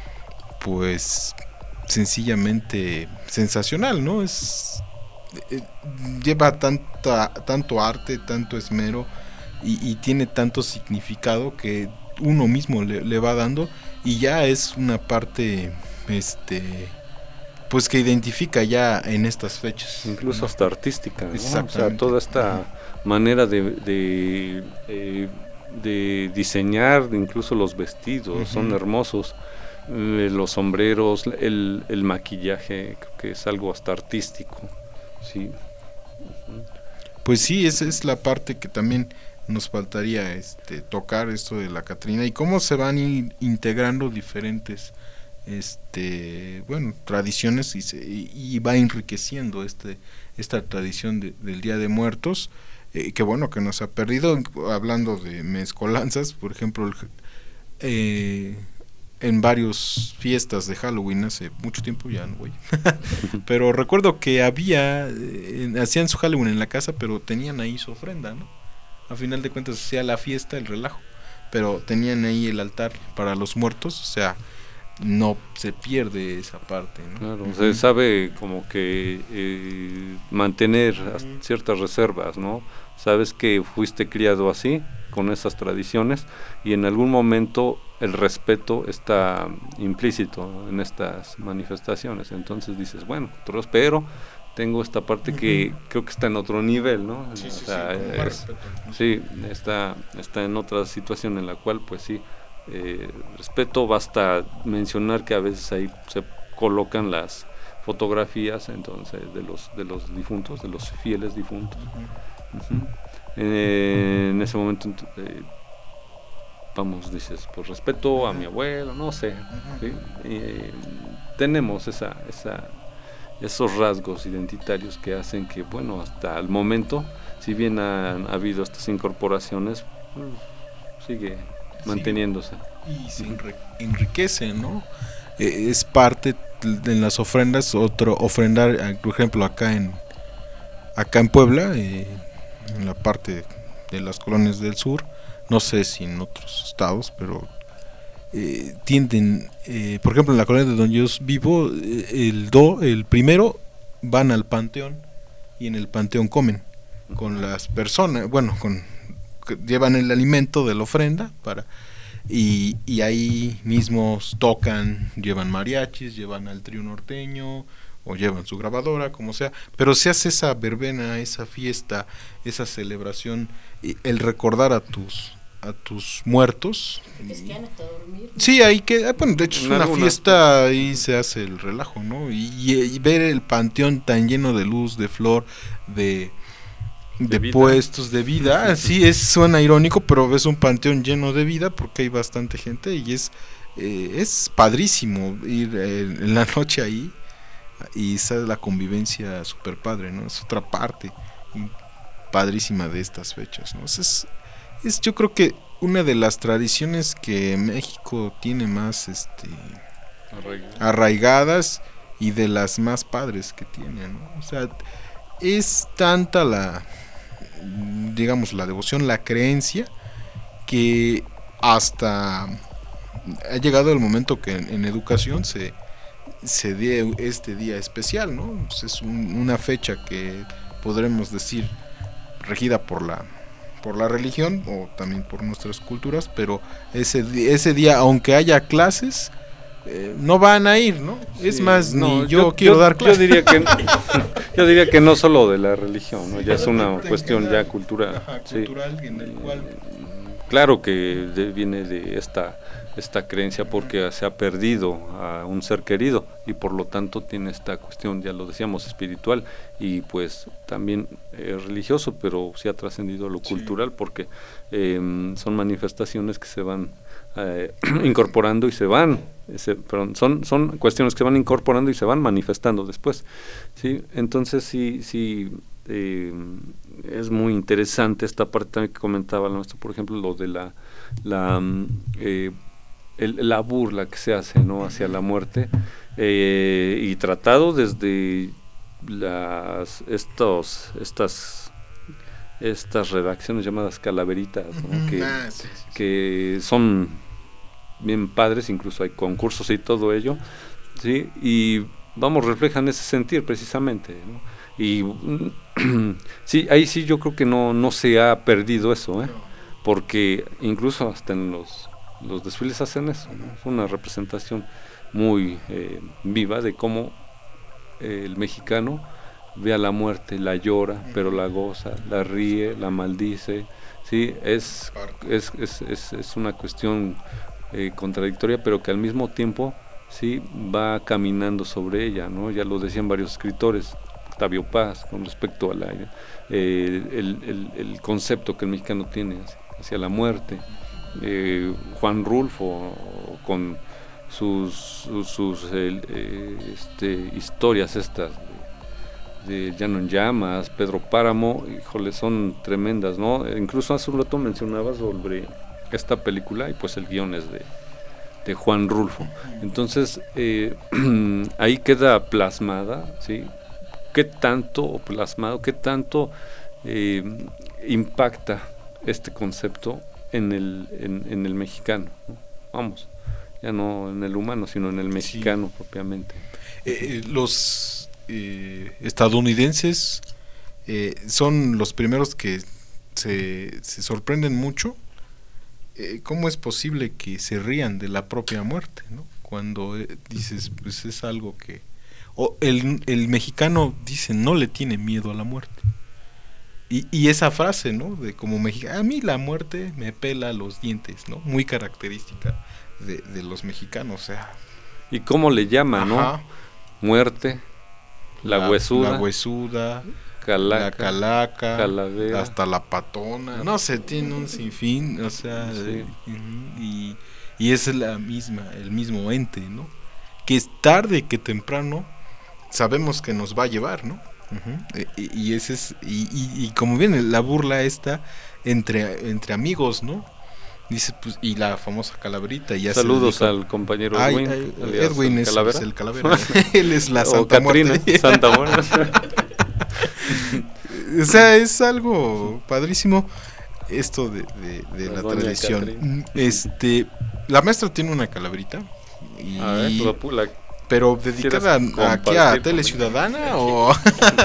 pues, sencillamente sensacional, ¿no? Es eh, lleva tanta, tanto arte, tanto esmero y, y tiene tanto significado que uno mismo le, le va dando y ya es una parte, este, pues que identifica ya en estas fechas. Incluso hasta artística, ¿no? Exactamente. O sea, toda esta uh-huh. manera de... de eh, de diseñar incluso los vestidos, uh-huh. son hermosos, eh, los sombreros, el, el maquillaje, creo que es algo hasta artístico, sí. Uh-huh. Pues sí, esa es la parte que también nos faltaría este, tocar, esto de la Catrina y cómo se van in, integrando diferentes este bueno tradiciones y, se, y, y va enriqueciendo este esta tradición de, del Día de Muertos. Eh, que bueno que nos ha perdido, hablando de mezcolanzas, por ejemplo, el, eh, en varias fiestas de Halloween hace mucho tiempo, ya no voy, pero recuerdo que había, eh, hacían su Halloween en la casa, pero tenían ahí su ofrenda, ¿no? A final de cuentas hacía la fiesta, el relajo, pero tenían ahí el altar para los muertos, o sea, no se pierde esa parte, ¿no? Claro, uh-huh. se sabe como que eh, mantener uh-huh. ciertas reservas, ¿no? Sabes que fuiste criado así, con esas tradiciones, y en algún momento el respeto está implícito en estas manifestaciones. Entonces dices, bueno, pero tengo esta parte uh-huh. que creo que está en otro nivel, ¿no? Sí, o sí, sea, sí, es, sí, está, está en otra situación en la cual, pues sí, eh, respeto. Basta mencionar que a veces ahí se colocan las fotografías, entonces, de los de los difuntos, de los fieles difuntos. Uh-huh. Uh-huh. Eh, en ese momento eh, vamos, dices, por respeto a mi abuelo, no sé, uh-huh. ¿sí? eh, tenemos esa esa esos rasgos identitarios que hacen que, bueno, hasta el momento, si bien han ha habido estas incorporaciones, pues, sigue manteniéndose. Sí, y se enri- enriquece, ¿no? Eh, es parte de las ofrendas, otro ofrendar, por ejemplo, acá en acá en Puebla, eh, en la parte de las colonias del sur, no sé si en otros estados, pero eh, tienden, eh, por ejemplo, en la colonia de donde yo vivo, eh, el do, el primero van al panteón y en el panteón comen con las personas, bueno, con llevan el alimento de la ofrenda para y, y ahí mismos tocan, llevan mariachis, llevan al trío norteño o llevan su grabadora, como sea, pero se hace esa verbena, esa fiesta, esa celebración, el recordar a tus a tus muertos. Que se quedan hasta dormir, ¿no? Sí, ahí que, bueno, de hecho es una Algunas, fiesta, ahí se hace el relajo, ¿no? Y, y, y ver el panteón tan lleno de luz, de flor, de de, de puestos de vida, sí, es suena irónico, pero ves un panteón lleno de vida porque hay bastante gente y es eh, es padrísimo ir eh, en la noche ahí y esa es la convivencia super padre, ¿no? Es otra parte padrísima de estas fechas, ¿no? Es, es yo creo que una de las tradiciones que México tiene más este Arraigado. arraigadas y de las más padres que tiene, ¿no? O sea, es tanta la, digamos, la devoción, la creencia, que hasta ha llegado el momento que en, en educación se se dé este día especial, ¿no? Pues es un, una fecha que podremos decir regida por la por la religión o también por nuestras culturas, pero ese ese día, aunque haya clases, eh, no van a ir, ¿no? Sí, es más, no, ni yo, yo quiero yo, dar clases. Yo diría que yo diría que no solo de la religión, ¿no? Ya es una cuestión ya cultural. Ajá, sí. cultural en el cual claro que de, viene de esta esta creencia porque se ha perdido a un ser querido y por lo tanto tiene esta cuestión, ya lo decíamos, espiritual y pues también eh, religioso, pero sí ha trascendido a lo sí. cultural porque eh, son manifestaciones que se van eh, incorporando y se van, se, perdón, son, son cuestiones que se van incorporando y se van manifestando después, ¿sí? Entonces sí, sí eh, es muy interesante esta parte también que comentaba el maestro, por ejemplo, lo de la, la eh, el, la burla que se hace, ¿no?, hacia la muerte, eh, y tratado desde las estos estas estas redacciones llamadas calaveritas, ¿no?, que, ah, sí, sí, que son bien padres, incluso hay concursos y todo ello, sí, y vamos, reflejan ese sentir precisamente, ¿no? Y sí, ahí sí yo creo que no no se ha perdido eso, ¿eh? Porque incluso hasta en los los desfiles hacen eso, ¿no? Es una representación muy eh, viva de cómo eh, el mexicano ve a la muerte, la llora, pero la goza, la ríe, la maldice, sí, es es es es, es una cuestión eh, contradictoria, pero que al mismo tiempo sí va caminando sobre ella, ¿no? Ya lo decían varios escritores, Octavio Paz, con respecto a la, eh, el, el, el concepto que el mexicano tiene hacia, hacia la muerte, eh, Juan Rulfo con sus sus, sus eh, este, historias estas de, de Llano en Llamas, Pedro Páramo, híjole, son tremendas, ¿no? Incluso hace un rato mencionabas sobre esta película y pues el guión es de de Juan Rulfo. Entonces eh, ahí queda plasmada, ¿sí?, qué tanto plasmado, qué tanto eh, impacta este concepto en el en, en el mexicano, ¿no? Vamos, ya no en el humano, sino en el mexicano sí. propiamente. Eh, los eh, estadounidenses eh, son los primeros que se, se sorprenden mucho. Eh, ¿Cómo es posible que se rían de la propia muerte, ¿no? Cuando eh, dices, pues es algo que... O el, el mexicano dice, no le tiene miedo a la muerte. Y, y esa frase, ¿no? De como mexicano, a mí la muerte me pela los dientes, ¿no? Muy característica de, de los mexicanos, o sea... ¿Y cómo le llama, no? Muerte, la, la huesuda... La huesuda... Calaca, la calaca, calavera, hasta la patona, no sé, tiene un sinfín, o sea, sí. y, y es la misma, el mismo ente, ¿no? Que es tarde que temprano sabemos que nos va a llevar, ¿no? Uh-huh. Y, y ese es, y, y, y como viene la burla esta entre, entre amigos, ¿no? Dice, pues, y la famosa calaverita. Y saludos dijo, al compañero Edwin. Ay, ay, Edwin es, es el calavera. Él es la Santa o Catrina, Muerte. Santa Muerte. O sea, es algo padrísimo esto de, de, de la, la tradición. Catrina. Este, la maestra tiene una calaverita. Y, a ver, la, la, pero dedicada a, aquí a Tele Ciudadana o...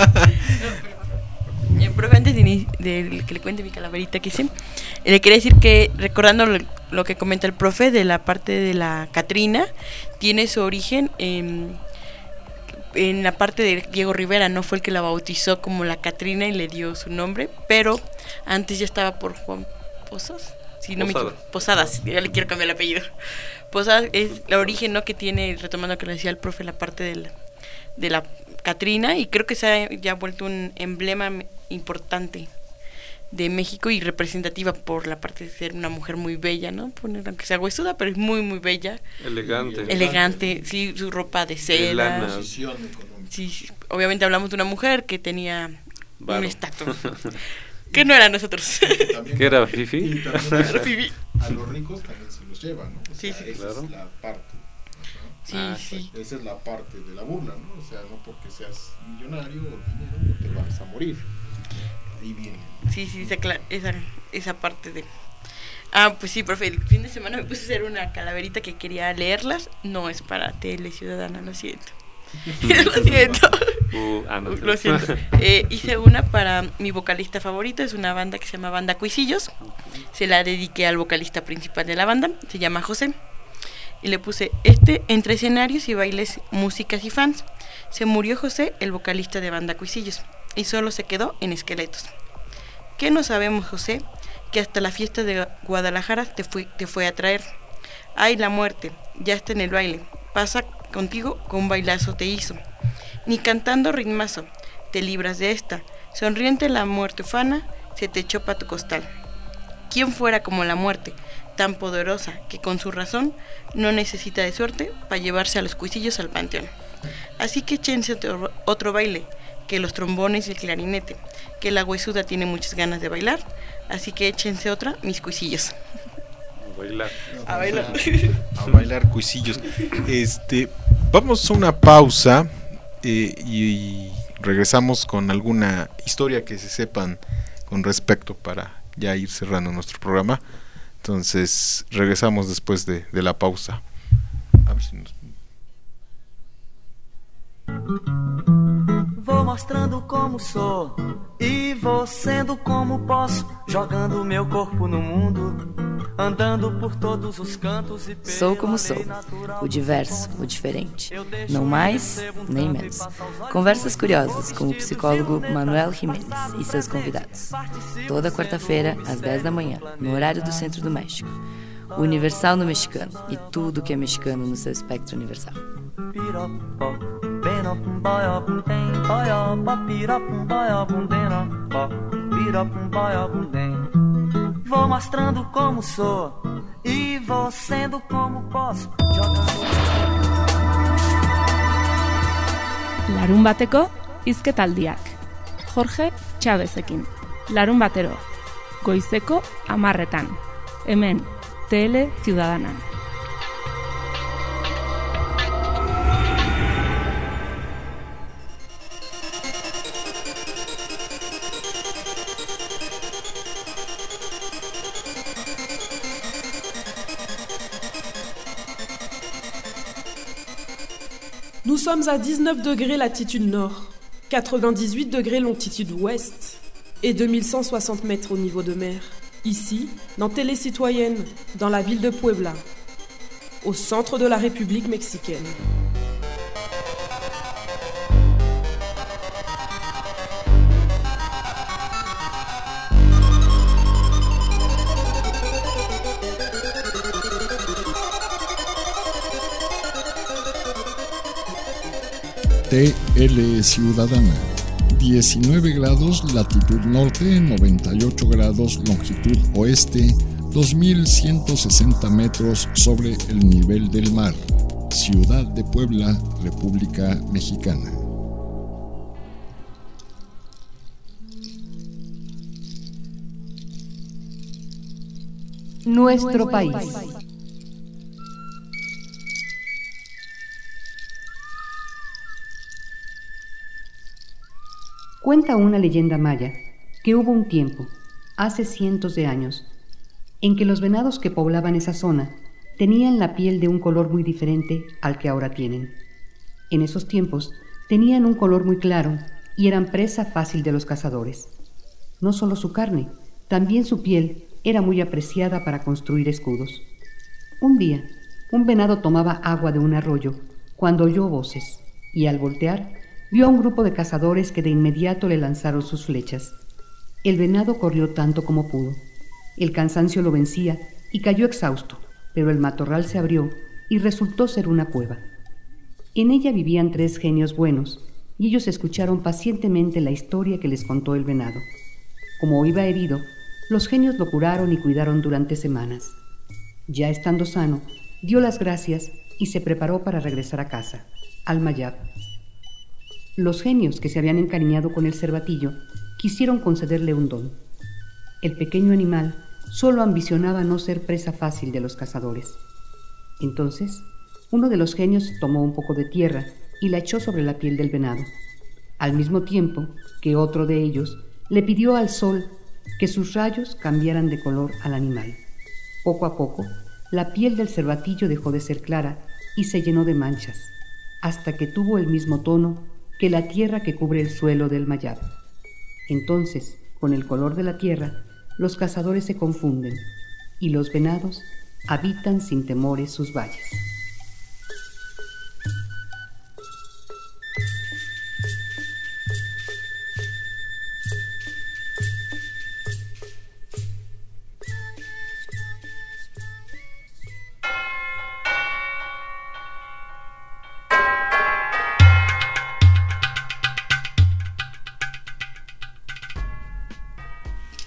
Profe, antes de, de que le cuente mi calaverita que hice, le quería decir que, recordando lo, lo que comenta el profe de la parte de la Catrina, tiene su origen en, en la parte de Diego Rivera, no fue el que la bautizó como la Catrina y le dio su nombre, pero antes ya estaba por Juan Posadas, si no Posada. me Posadas, ya le quiero cambiar el apellido. Posadas es el origen, ¿no?, que tiene, retomando lo que le decía el profe, la parte de la, de la Catrina, y creo que se ha ya vuelto un emblema importante de México y representativa por la parte de ser una mujer muy bella, ¿no? Poner, aunque sea huesuda, pero es muy muy bella, elegante, elegante, sí, su ropa de seda, sí, sí, obviamente hablamos de una mujer que tenía Varo. un estatus que no era nosotros, que era fifi, a los ricos también se los lleva, ¿no? O sí, sea, sí, esa claro. es la parte. Sí, ah, sí. Esa es la parte de la burla, ¿no? O sea, no porque seas millonario o dinero no te vas a morir. Ahí viene. Sí, sí, esa, esa, esa parte de... Ah, pues sí, profe, el fin de semana me puse a hacer una calaverita que quería leerlas. No es para Tele Ciudadana, lo siento. lo siento. Uh, ah, no, lo siento. Eh, hice una para mi vocalista favorito, es una banda que se llama Banda Cuisillos. Se la dediqué al vocalista principal de la banda, se llama José. Y le puse, este, entre escenarios y bailes, músicas y fans. Se murió José, el vocalista de Banda Cuisillos, y solo se quedó en esqueletos. ¿Qué no sabemos, José? Que hasta la fiesta de Guadalajara te, fui, te fue a traer. Ay, la muerte, ya está en el baile, pasa contigo con un bailazo te hizo. Ni cantando ritmazo, te libras de esta, sonriente la muerte ufana, se te echó pa' tu costal. ¿Quién fuera como la muerte, tan poderosa que con su razón no necesita de suerte para llevarse a los cuisillos al panteón? Así que échense otro, otro baile, que los trombones y el clarinete, que la huesuda tiene muchas ganas de bailar, así que échense otra, mis cuisillos. A bailar. A bailar. A bailar cuisillos. Este, vamos a una pausa eh, y regresamos con alguna historia que se sepan con respecto para ya ir cerrando nuestro programa. Entonces regresamos después de, de la pausa. A ver si nos... Vou mostrando como sou e vou sendo como posso, jogando meu corpo no mundo, andando por todos os cantos e Sou como sou, o diverso, o diferente, não mais nem menos. Conversas curiosas com o psicólogo Manuel Jiménez e seus convidados. Toda quarta-feira, às dez da manhã, no horário do Centro do México. O Universal no mexicano e tudo que é mexicano no seu espectro universal. Vou mostrando como sou e vou sendo como posso, jogando. Larun bateko hizketaldiak. Jorge Chavezekin. Larun batero. Goizeko amarretan. Hemen T L Ciudadana. Nous sommes à dix-neuf degrés latitude nord, quatre-vingt-dix-huit degrés longitude ouest et deux mille cent soixante mètres au niveau de mer. Ici, dans Télé Citoyenne, dans la ville de Puebla, au centre de la République mexicaine. T L Ciudadana, diecinueve grados latitud norte, noventa y ocho grados longitud oeste, dos mil ciento sesenta metros sobre el nivel del mar. Ciudad de Puebla, República Mexicana. Nuestro país. Cuenta una leyenda maya que hubo un tiempo, hace cientos de años, en que los venados que poblaban esa zona tenían la piel de un color muy diferente al que ahora tienen. En esos tiempos tenían un color muy claro y eran presa fácil de los cazadores. No solo su carne, también su piel era muy apreciada para construir escudos. Un día, un venado tomaba agua de un arroyo cuando oyó voces y al voltear vio a un grupo de cazadores que de inmediato le lanzaron sus flechas. El venado corrió tanto como pudo. El cansancio lo vencía y cayó exhausto, pero el matorral se abrió y resultó ser una cueva. En ella vivían tres genios buenos y ellos escucharon pacientemente la historia que les contó el venado. Como iba herido, los genios lo curaron y cuidaron durante semanas. Ya estando sano, dio las gracias y se preparó para regresar a casa, al Mayab. Los genios que se habían encariñado con el cervatillo quisieron concederle un don. El pequeño animal solo ambicionaba no ser presa fácil de los cazadores. Entonces, uno de los genios tomó un poco de tierra y la echó sobre la piel del venado, al mismo tiempo que otro de ellos le pidió al sol que sus rayos cambiaran de color al animal. Poco a poco, la piel del cervatillo dejó de ser clara y se llenó de manchas, hasta que tuvo el mismo tono que la tierra que cubre el suelo del Mayab. Entonces, con el color de la tierra, los cazadores se confunden y los venados habitan sin temores sus valles.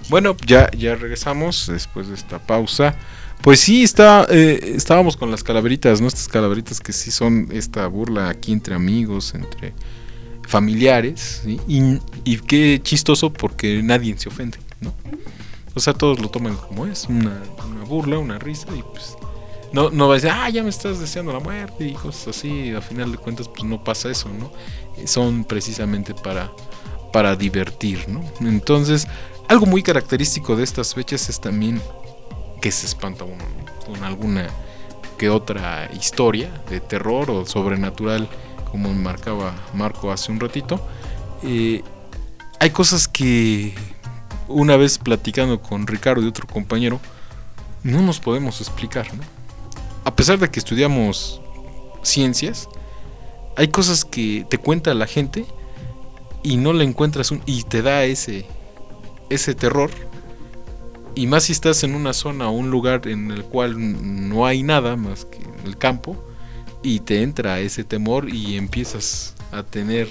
Bueno, ya, ya regresamos después de esta pausa. Pues sí, está, eh, estábamos con las calaveritas, ¿no? Estas calaveritas que sí son esta burla aquí entre amigos, entre familiares, ¿sí? y, y qué chistoso porque nadie se ofende, ¿no? O sea, todos lo toman como es, una, una burla, una risa, y pues no, no va a decir, ah, ya me estás deseando la muerte y cosas así. A final de cuentas, pues no pasa eso, ¿no? Son precisamente para, para divertir, ¿no? Entonces, algo muy característico de estas fechas es también que se espanta uno, ¿no? Con alguna que otra historia de terror o sobrenatural, como marcaba Marco hace un ratito. Eh, hay cosas que una vez platicando con Ricardo y otro compañero no nos podemos explicar, ¿no? A pesar de que estudiamos ciencias, hay cosas que te cuenta la gente y no le encuentras un, y te da ese ese terror. Y más si estás en una zona o un lugar en el cual no hay nada más que el campo, y te entra ese temor y empiezas a tener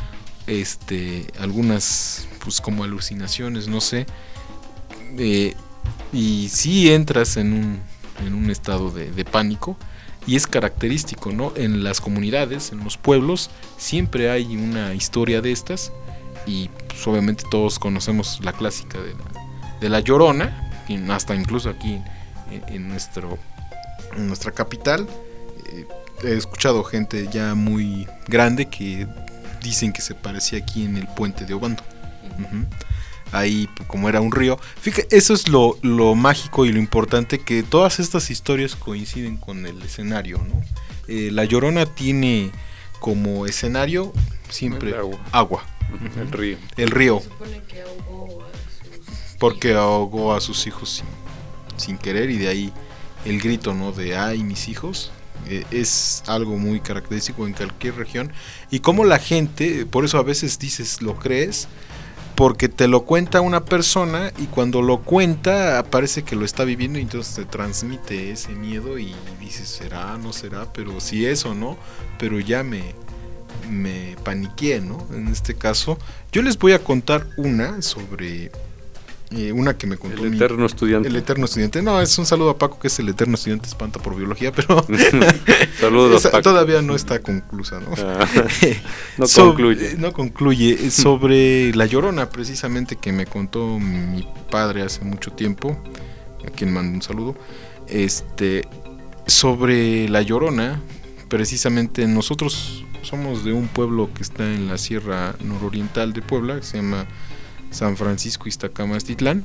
este algunas pues como alucinaciones, no sé, eh, y sí entras en un, en un estado de, de pánico. Y es característico, ¿no? En las comunidades, en los pueblos, siempre hay una historia de estas. Y pues, obviamente todos conocemos la clásica de la de la Llorona, hasta incluso aquí en, en nuestro en nuestra capital. Eh, he escuchado gente ya muy grande que dicen que se parecía aquí en el puente de Obando. Uh-huh. Ahí, como era un río. Fíjate, eso es lo, lo mágico y lo importante, que todas estas historias coinciden con el escenario, ¿no? Eh, la Llorona tiene como escenario siempre agua. agua. Uh-huh. El río. El río. Se supone que ahogó porque ahogó a sus hijos sin, sin querer, y de ahí el grito, ¿no? De ay, mis hijos. Eh, es algo muy característico en cualquier región, y como la gente, por eso a veces dices, lo crees, porque te lo cuenta una persona, y cuando lo cuenta parece que lo está viviendo, y entonces te transmite ese miedo y dices, será, no será, pero si es o no, pero ya me me paniqué, ¿no? En este caso, yo les voy a contar una sobre Eh, una que me contó el mi, eterno estudiante. El eterno estudiante. No, es un saludo a Paco, que es el eterno estudiante espanta por biología, pero saludos, esa, Paco. Todavía no está conclusa, ¿no? Ah, no so, concluye. No concluye. Sobre la Llorona, precisamente, que me contó mi padre hace mucho tiempo, a quien mando un saludo. Este, sobre la Llorona, precisamente nosotros somos de un pueblo que está en la sierra nororiental de Puebla, que se llama San Francisco Iztacamastitlán.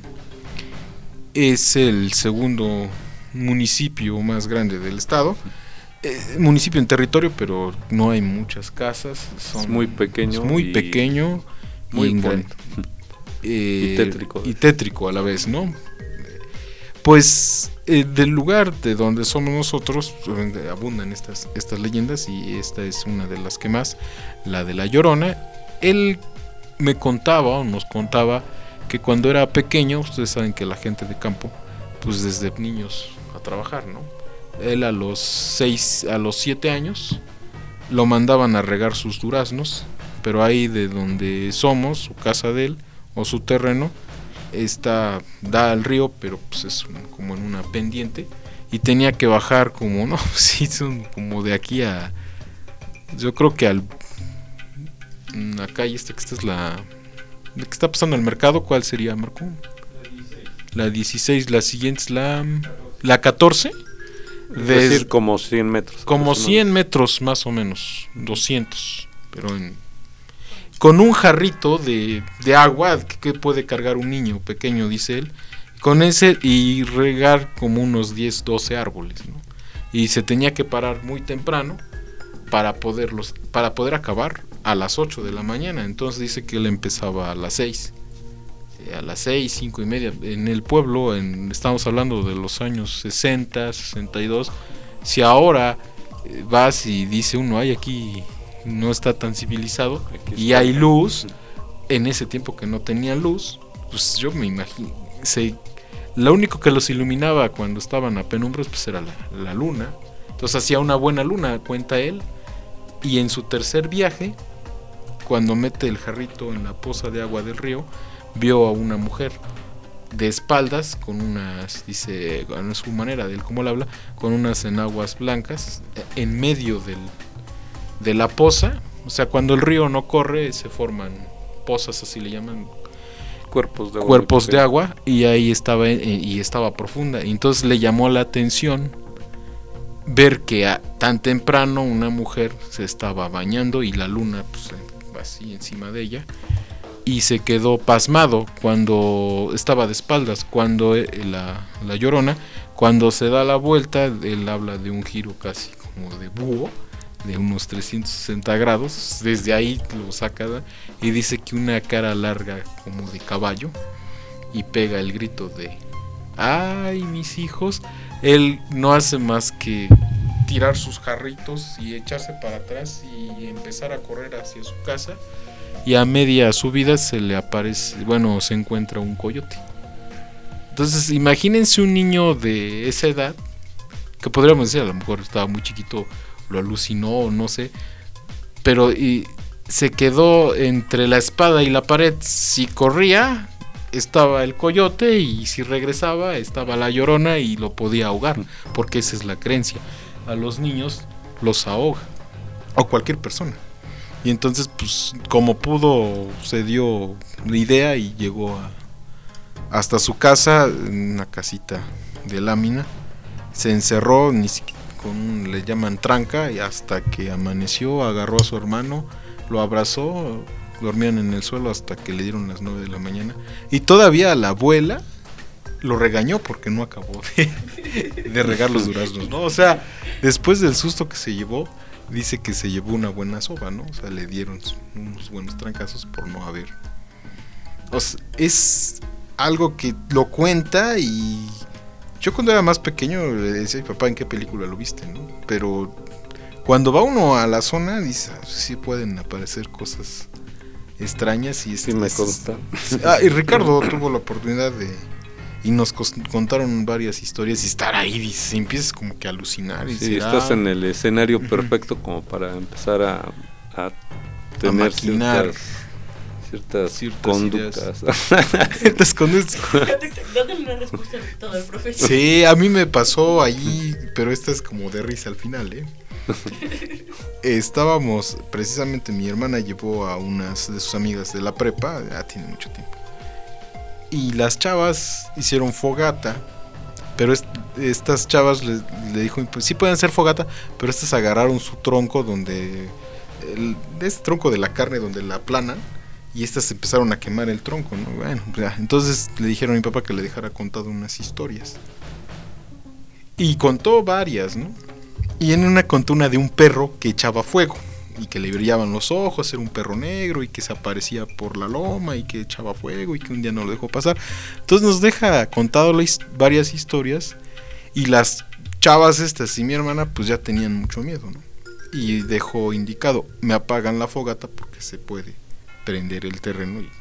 Es el segundo municipio más grande del estado. Eh, municipio en territorio, pero no hay muchas casas. Son, es muy pequeño. Es muy pequeño. Muy y, bonito. Eh, y tétrico. Y tétrico a la vez, ¿no? Pues eh, del lugar de donde somos nosotros abundan estas, estas leyendas, y esta es una de las que más, la de la Llorona. Él me contaba, o nos contaba, que cuando era pequeño, ustedes saben que la gente de campo, pues desde niños a trabajar, ¿no? Él a los seis, a los siete años, lo mandaban a regar sus duraznos, pero ahí de donde somos, su casa de él, o su terreno, está, da al río, pero pues es como en una pendiente, y tenía que bajar como, no, sí, son como de aquí a, yo creo que al la calle esta, que esta es la que está pasando al mercado. ¿Cuál sería, Marco? La dieciséis. La siguiente es la la catorce. Es decir, como cien metros. Como cien metros más o menos, doscientos, pero en, con un jarrito de, de agua que, que puede cargar un niño pequeño, dice él, con ese, y regar como unos diez, doce árboles, ¿no? Y se tenía que parar muy temprano para poderlos para poder acabar a las ocho de la mañana. Entonces dice que él empezaba a las seis, eh, a las seis, cinco y media. En el pueblo, en, estamos hablando de los años sesenta, sesenta y dos. Si ahora eh, vas y dice uno, ay, aquí no está tan civilizado y hay luz, en ese tiempo que no tenía luz, pues yo me imagino, se, lo único que los iluminaba cuando estaban a penumbras pues era la, la luna. Entonces hacía una buena luna, cuenta él, y en su tercer viaje, cuando mete el jarrito en la poza de agua del río, vio a una mujer de espaldas, con unas, dice, a su manera, de él como él habla, con unas enaguas blancas, en medio del, de la poza. O sea, cuando el río no corre, se forman pozas, así le llaman, cuerpos de agua, cuerpos de agua, y ahí estaba, y estaba profunda. Y entonces le llamó la atención ver que a, tan temprano una mujer se estaba bañando y la luna, pues, así encima de ella, y se quedó pasmado cuando estaba de espaldas, cuando la, la Llorona, cuando se da la vuelta, él habla de un giro casi como de búho, de unos trescientos sesenta grados, desde ahí lo saca y dice que una cara larga como de caballo, y pega el grito de ¡ay, mis hijos! Él no hace más que tirar sus jarritos y echarse para atrás y empezar a correr hacia su casa, y a media subida se le aparece, bueno, se encuentra un coyote. Entonces imagínense un niño de esa edad, que podríamos decir, a lo mejor estaba muy chiquito, lo alucinó, no sé, pero y se quedó entre la espada y la pared. Si corría, estaba el coyote, y si regresaba, estaba la Llorona y lo podía ahogar, porque esa es la creencia. A los niños los ahoga, o cualquier persona. Y entonces, pues, como pudo, se dio la idea y llegó a, hasta su casa, una casita de lámina. Se encerró, ni siquiera, con, le llaman tranca, y hasta que amaneció, agarró a su hermano, lo abrazó, dormían en el suelo hasta que le dieron las nueve de la mañana. Y todavía la abuela lo regañó porque no acabó de, de regar los duraznos, ¿no? O sea, después del susto que se llevó, dice que se llevó una buena soba, ¿no? O sea, le dieron unos buenos trancazos por no haber. O sea, es algo que lo cuenta, y yo cuando era más pequeño le decía a mi papá, ¿en qué película lo viste, no? Pero cuando va uno a la zona, dice, ah, sí pueden aparecer cosas extrañas, y es, sí me es, consta. Ah, y Ricardo tuvo la oportunidad de, y nos contaron varias historias, y estar ahí, y empiezas como que a alucinar. Y sí, decir, estás ah, en el escenario perfecto como para empezar a, a tener a maquinar ciertas, ciertas, ciertas conductas. Ciertas conductas. Dale una respuesta de todo el profesor. Sí, a mí me pasó allí, pero esta es como de risa al final, ¿eh? Estábamos, precisamente mi hermana llevó a unas de sus amigas de la prepa, ya tiene mucho tiempo, y las chavas hicieron fogata, pero est- estas chavas le, le dijo, pues sí pueden hacer fogata, pero estas agarraron su tronco, donde el, este tronco de la carne donde la aplanan, y estas empezaron a quemar el tronco, ¿no? Bueno, ya, entonces le dijeron a mi papá que le dejara contado unas historias, y contó varias, ¿no? Y en una contó una de un perro que echaba fuego y que le brillaban los ojos, era un perro negro y que se aparecía por la loma y que echaba fuego y que un día no lo dejó pasar. Entonces nos deja contado varias historias, y las chavas estas y mi hermana pues ya tenían mucho miedo, ¿no? Y dejó indicado, me apagan la fogata porque se puede prender el terreno, y,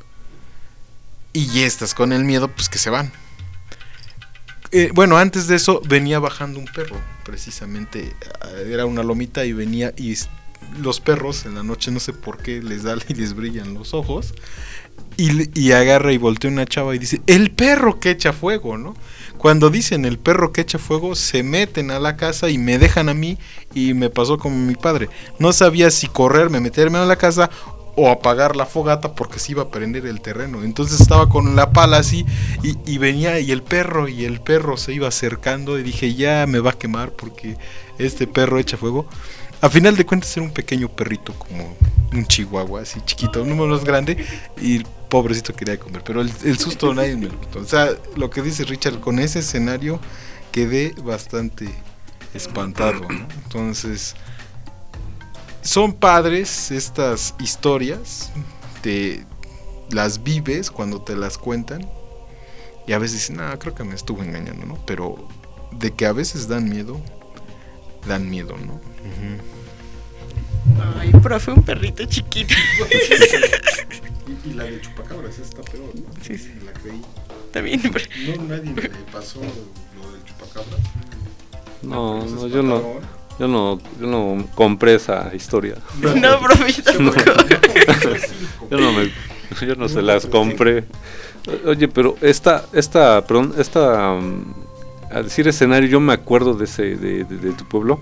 y estas con el miedo pues que se van. Eh, bueno, antes de eso venía bajando un perro, precisamente, era una lomita, y venía, y los perros en la noche no sé por qué les da y les brillan los ojos, y, y agarra y voltea una chava y dice, el perro que echa fuego, ¿no? Cuando dicen el perro que echa fuego, se meten a la casa y me dejan a mí, y me pasó como mi padre, no sabía si correrme, meterme a la casa o apagar la fogata porque se iba a prender el terreno. Entonces estaba con la pala así, y, y venía, y el perro, y el perro se iba acercando, y dije, ya me va a quemar porque este perro echa fuego. A final de cuentas era un pequeño perrito, como un chihuahua, así chiquito, no más grande, y el pobrecito quería comer, pero el, el susto nadie me lo quitó. O sea, lo que dice Richard, con ese escenario quedé bastante espantado, ¿no? Entonces, son padres estas historias, te las vives cuando te las cuentan, y a veces dicen, no, creo que me estuvo engañando, ¿no? Pero de que a veces dan miedo, dan miedo, ¿no? Uh-huh. Ay, profe, un perrito chiquito. y, y la de chupacabras está peor, ¿no? Sí, sí. La creí. También. No, nadie me pasó lo del chupacabras. No, no, yo no. Yo no, yo no compré esa historia. No, profe, yo tampoco. Yo no me... yo no se las compré. Oye, pero esta, esta, perdón, esta, um, al decir escenario, yo me acuerdo de ese, de, de, de tu pueblo,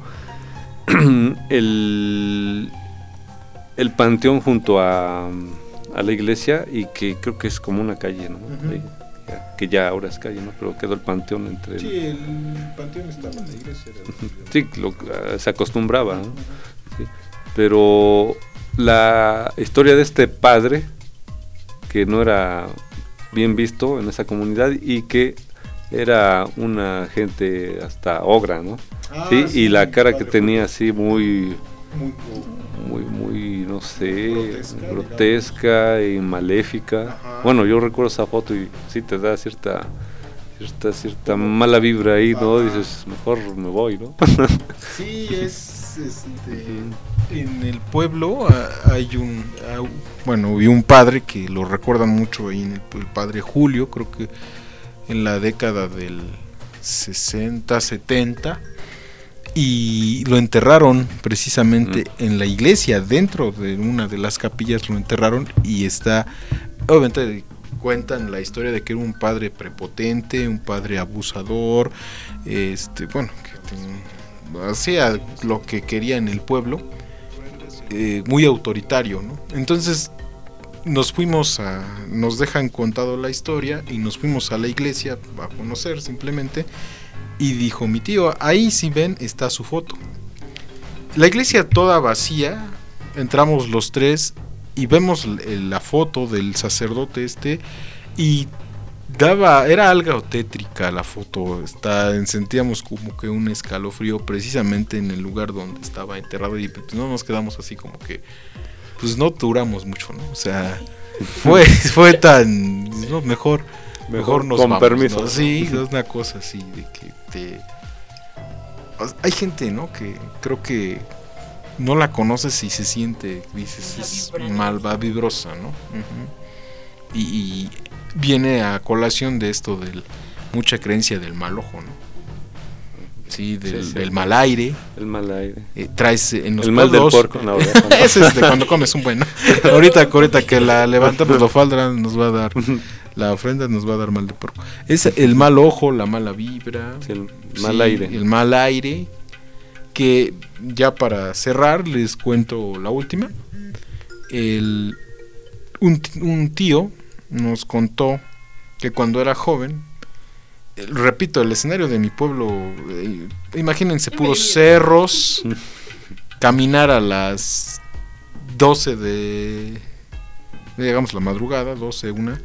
el, el panteón junto a, a la iglesia, y que creo que es como una calle, ¿no? Uh-huh. Ahí, ya, que ya ahora es calle, ¿no? Pero quedó el panteón entre... Sí, el, el panteón estaba en la iglesia. Era sí, lo, uh, se acostumbraba, ¿no? Sí. Pero la historia de este padre, que no era bien visto en esa comunidad y que era una gente hasta ogra, ¿no? Ah, sí, sí, y la cara que tenía así muy, muy, muy, no sé, grotesca, grotesca y maléfica. Ajá. Bueno, yo recuerdo esa foto y sí te da cierta, cierta, cierta mala vibra ahí, ¿no? Ajá. Dices, mejor me voy, ¿no? Sí, es, este, en el pueblo hay un, bueno, y un padre que lo recuerdan mucho ahí, en el, el padre Julio, creo que en la década del sesenta, setenta, y lo enterraron precisamente mm. en la iglesia, dentro de una de las capillas lo enterraron, y está, obviamente cuentan la historia de que era un padre prepotente, un padre abusador, este, bueno, que hacía lo que quería en el pueblo, eh, muy autoritario, ¿no? Entonces nos fuimos a, nos dejan contado la historia y nos fuimos a la iglesia a conocer simplemente, y dijo mi tío, ahí si ven está su foto. La iglesia toda vacía, entramos los tres y vemos la foto del sacerdote este, y daba, era algo tétrica la foto, está, sentíamos como que un escalofrío precisamente en el lugar donde estaba enterrado, y pues no nos quedamos así como que, pues no duramos mucho, ¿no? O sea, fue fue tan, no, mejor, mejor mejor nos con vamos, permiso, ¿no? Sí, es una cosa así de que te, hay gente, ¿no? Que creo que no la conoces y se siente, dices, es malva, vibrosa, ¿no? Uh-huh. Y, y viene a colación de esto del mucha creencia del mal ojo, ¿no? Sí, del, sí, sí. del mal aire. El mal aire. Eh, traes en los el mal pueblos, del porco, no, ese es de cuando comes un buen, ¿no? ahorita, ahorita que la levantamos lo faldra nos va a dar, la ofrenda nos va a dar mal de porco. Es el mal ojo, la mala vibra, sí, el mal sí, aire. El mal aire, que ya para cerrar les cuento la última. El, un, un tío nos contó que cuando era joven, repito, el escenario de mi pueblo, eh, imagínense puros cerros, caminar a las doce de, digamos la madrugada, doce, una,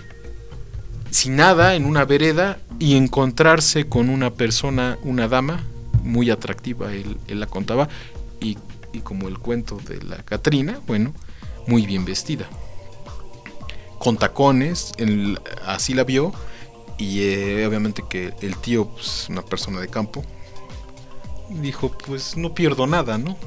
sin nada, en una vereda, y encontrarse con una persona, una dama muy atractiva, él, él la contaba, y, y como el cuento de la Catrina, bueno, muy bien vestida, con tacones, él, así la vio. Y eh, obviamente que el tío, pues una persona de campo, dijo, pues no pierdo nada, ¿no?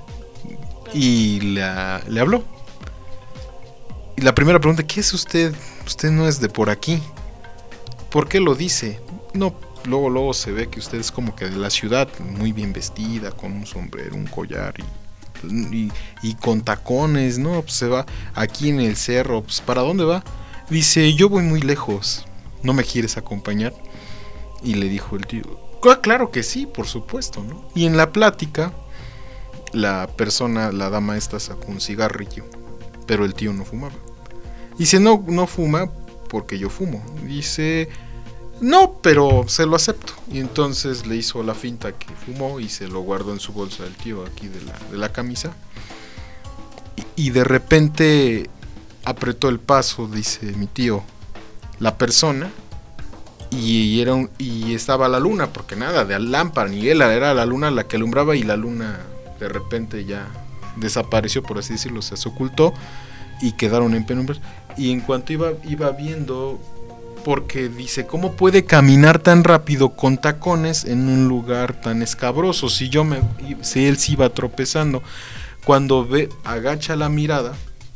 Y la, le habló. Y la primera pregunta, ¿qué es usted? Usted no es de por aquí. ¿Por qué lo dice? No, luego, luego se ve que usted es como que de la ciudad, muy bien vestida, con un sombrero, un collar y, y, y con tacones, ¿no? Pues se va aquí en el cerro, pues ¿para dónde va? Dice, yo voy muy lejos. ¿No me quieres acompañar? Y le dijo el tío, claro que sí, por supuesto, ¿no? Y en la plática, la persona, la dama esta sacó un cigarrillo, pero el tío no fumaba. Dice, no, no fuma porque yo fumo. Dice, no, pero se lo acepto. Y entonces le hizo la finta que fumó y se lo guardó en su bolsa del tío, aquí de la, de la camisa. Y, y de repente apretó el paso, dice mi tío, la persona, y era un, y estaba la luna, porque nada de lámpara ni vela, era la luna la que alumbraba, y la luna de repente ya desapareció, por así decirlo, se ocultó y quedaron en penumbras. Y en cuanto iba iba viendo, porque dice, ¿cómo puede caminar tan rápido con tacones en un lugar tan escabroso? Si yo me si él se iba tropezando, cuando ve agacha la mirada,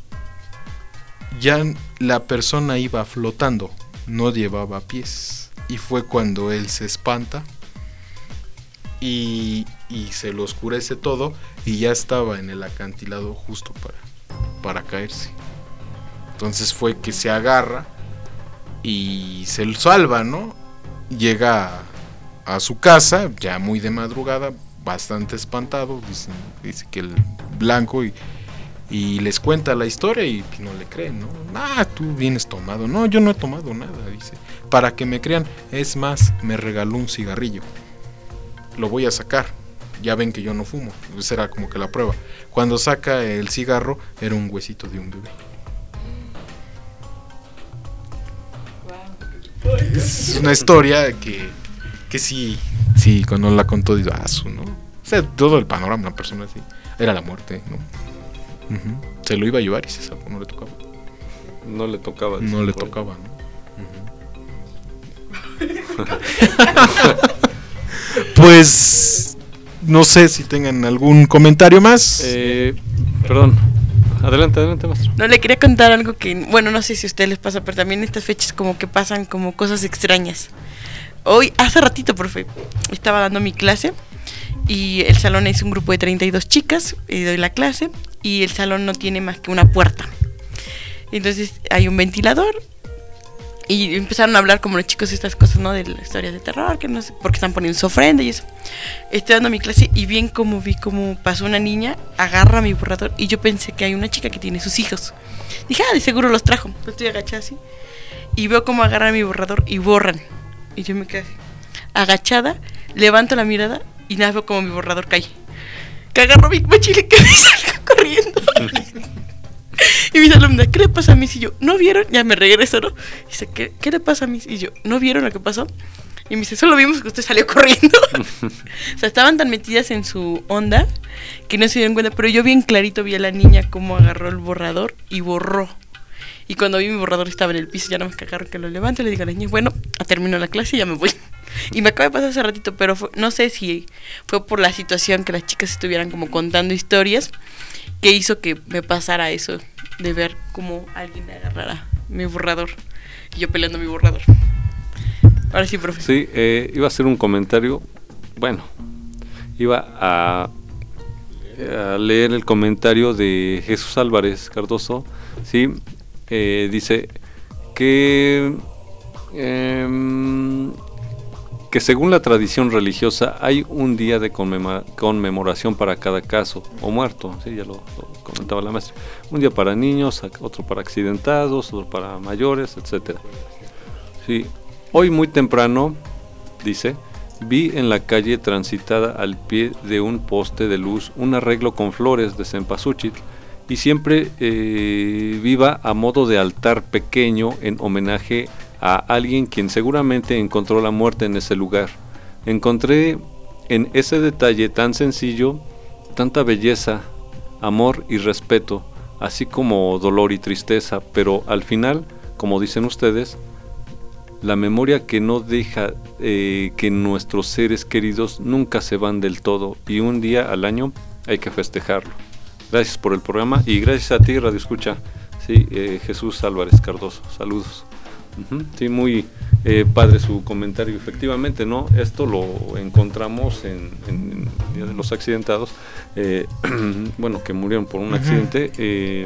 ya la persona iba flotando, no llevaba pies, y fue cuando él se espanta y, y se le oscurece todo, y ya estaba en el acantilado justo para, para caerse. Entonces fue que se agarra y se salva, ¿no? Llega a, a su casa, ya muy de madrugada, bastante espantado, dice, dice que el blanco, y, y les cuenta la historia y no le creen, ¿no? Ah, tú vienes tomado. No, yo no he tomado nada, dice. Para que me crean, es más, me regaló un cigarrillo. Lo voy a sacar. Ya ven que yo no fumo. Esa era como que la prueba. Cuando saca el cigarro, era un huesito de un bebé. Es una historia que, que sí, sí, cuando la contó, digo, ah, su, ¿no? O sea, todo el panorama, una persona así, era la muerte, ¿no? Uh-huh. Se lo iba a llevar y se sacó, no le tocaba. No le tocaba. No le tocaba, ¿no? Uh-huh. Pues, no sé si tengan algún comentario más. Eh, perdón. Adelante, adelante, maestro. No, le quería contar algo que, bueno, no sé si a ustedes les pasa, pero también en estas fechas como que pasan como cosas extrañas. Hoy, hace ratito, profe, estaba dando mi clase y el salón es un grupo de treinta y dos chicas, y doy la clase y el salón no tiene más que una puerta. Entonces hay un ventilador y empezaron a hablar como los chicos estas cosas, ¿no? De las historias de terror, que no sé, porque están poniendo su ofrenda y eso. Estoy dando mi clase y bien como vi como pasó una niña, agarra mi borrador y yo pensé que hay una chica que tiene sus hijos. Dije, ah, de seguro los trajo. Estoy agachada así y veo cómo agarran mi borrador y borran. Y yo me quedé así, agachada, levanto la mirada y nada, veo como mi borrador cae. Que agarro mi mochila y que me salgo corriendo. Y mis alumnas, ¿qué le pasa a mí? Y yo, ¿no vieron? Ya me regreso, ¿no? Y dice, ¿qué, ¿qué le pasa a mí? Y yo, ¿no vieron lo que pasó? Y me dice, solo vimos que usted salió corriendo. O sea, estaban tan metidas en su onda que no se dieron cuenta. Pero yo bien clarito vi a la niña cómo agarró el borrador y borró. Y cuando vi mi borrador estaba en el piso, ya no me cagaron que lo levanto. Y le digo a la niña, bueno, termino la clase y ya me voy. Y me acaba de pasar hace ratito, pero fue, no sé si fue por la situación que las chicas estuvieran como contando historias que hizo que me pasara eso de ver cómo alguien agarrara mi borrador y yo peleando mi borrador. Ahora sí, profe. Sí, eh, iba a hacer un comentario. Bueno, iba a, a leer el comentario de Jesús Álvarez Cardoso. Sí, eh, dice que eh, que según la tradición religiosa hay un día de conmemora- conmemoración para cada caso o muerto, sí, ya lo, lo comentaba la maestra. Un día para niños, otro para accidentados, otro para mayores, etcétera. Sí. Hoy muy temprano, dice, vi en la calle transitada al pie de un poste de luz un arreglo con flores de cempasúchil y siempre eh, viva a modo de altar pequeño en homenaje a alguien quien seguramente encontró la muerte en ese lugar. Encontré en ese detalle tan sencillo tanta belleza, amor y respeto, así como dolor y tristeza, pero al final, como dicen ustedes, la memoria que no deja eh, que nuestros seres queridos nunca se van del todo y un día al año hay que festejarlo. Gracias por el programa y gracias a ti, Radio Escucha. Sí, eh, Jesús Álvarez Cardoso, saludos. Uh-huh. Sí, muy eh, padre su comentario, efectivamente, ¿no? Esto lo encontramos en, en, en Día de los Accidentados, eh, bueno, que murieron por un uh-huh. accidente, eh,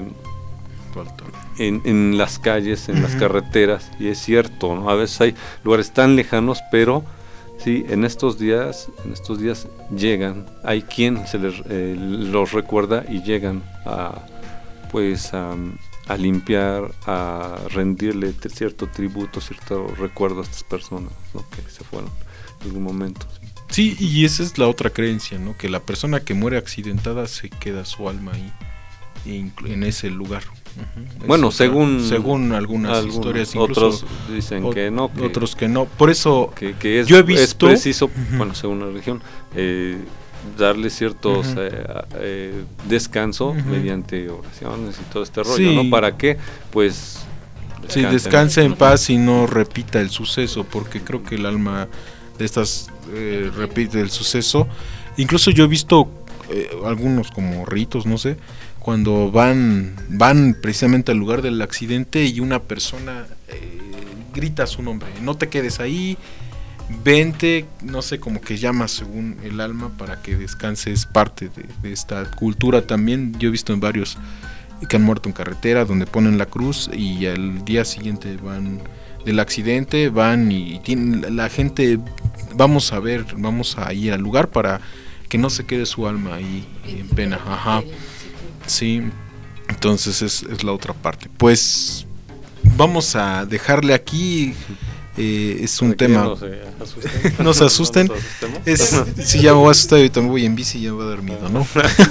en, en las calles, en uh-huh. las carreteras, y es cierto, ¿no? A veces hay lugares tan lejanos, pero sí, en estos días, en estos días llegan, hay quien se les eh, los recuerda y llegan a, pues, a a limpiar, a rendirle cierto tributo, cierto recuerdo a estas personas, ¿no? Que se fueron en algún momento. Sí. Sí, y esa es la otra creencia, ¿no? Que la persona que muere accidentada se queda su alma ahí, en ese lugar. Uh-huh. Bueno, otra, según según algunas algunos, historias, incluso otros dicen o, que no, que, otros que no. Por eso que, que es, yo he visto, es preciso, uh-huh. bueno, según la religión, eh, darle ciertos uh-huh. eh, eh, descanso uh-huh. mediante oraciones y todo este rollo, sí. ¿no? ¿Para qué? Pues sí, descanse en paz y no repita el suceso, porque creo que el alma de estas eh, repite el suceso. Incluso yo he visto eh, algunos como ritos, no sé, cuando van van precisamente al lugar del accidente y una persona eh, grita su nombre, no te quedes ahí, vente, no sé, como que llama según el alma para que descanse. Es parte de, de esta cultura también. Yo he visto en varios que han muerto en carretera, donde ponen la cruz y al día siguiente van del accidente, van y tienen, la gente, vamos a ver, vamos a ir al lugar para que no se quede su alma ahí en pena. Ajá, sí, entonces es, es la otra parte. Pues vamos a dejarle aquí. Eh, es un tema. No se asusten. No se asusten. Es, si ya me voy a asustar, yo también voy en bici y ya voy dormido, ¿no?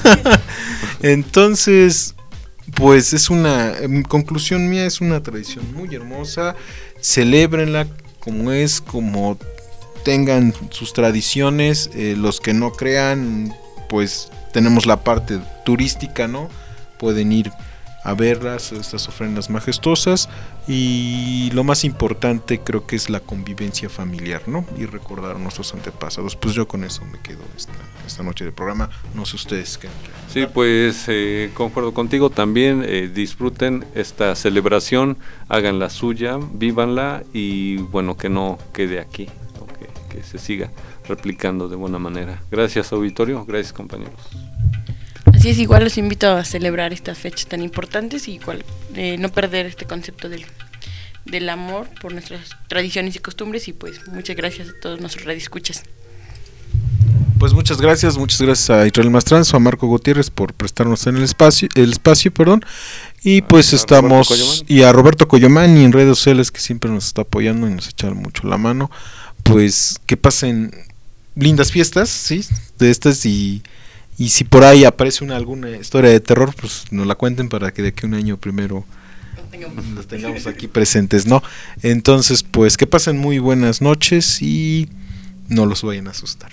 Entonces, pues es una, en conclusión mía, es una tradición muy hermosa. Celébrenla como es, como tengan sus tradiciones. Eh, los que no crean, pues tenemos la parte turística, ¿no? Pueden ir a verlas, estas ofrendas majestuosas, y lo más importante creo que es la convivencia familiar, ¿no? Y recordar a nuestros antepasados. Pues yo con eso me quedo esta, esta noche de programa. No sé ustedes qué. Sí, pues eh, concuerdo contigo también. Eh, disfruten esta celebración, hagan la suya, vívanla y bueno, que no quede aquí, ¿no? que, que se siga replicando de buena manera. Gracias, auditorio, gracias, compañeros. Así es, igual los invito a celebrar estas fechas tan importantes y igual eh, no perder este concepto del, del amor por nuestras tradiciones y costumbres, y pues muchas gracias a todos nuestros radioescuchas. Pues muchas gracias, muchas gracias a Israel Mastranzo, a Marco Gutiérrez por prestarnos en el espacio, el espacio, perdón, y pues a estamos, y a Roberto Coyomán y en redes sociales que siempre nos está apoyando y nos echa mucho la mano. Pues que pasen lindas fiestas, sí, de estas, y Y si por ahí aparece una alguna historia de terror, pues nos la cuenten para que de aquí a un año primero los tengamos aquí presentes, ¿no? Entonces, pues que pasen muy buenas noches y no los vayan a asustar.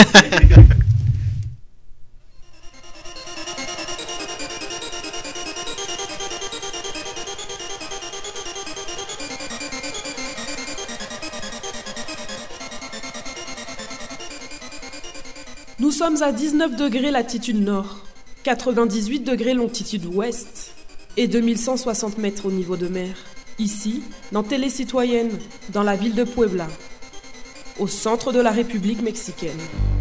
Nous sommes à dix-neuf degrés latitude nord, quatre-vingt-dix-huit degrés longitude ouest et deux mille cent soixante mètres au niveau de mer. Ici, dans Télé Citoyenne, dans la ville de Puebla, au centre de la République mexicaine.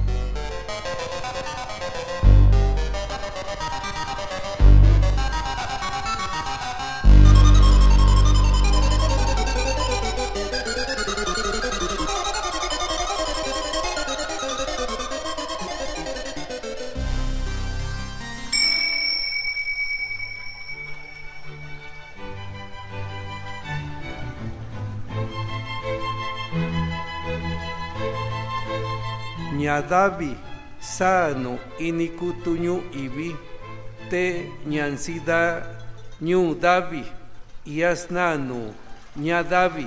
Ñadavi, sano, inikutuñu ibi, te ñansida, ñu davi, yasnanu, ñadavi.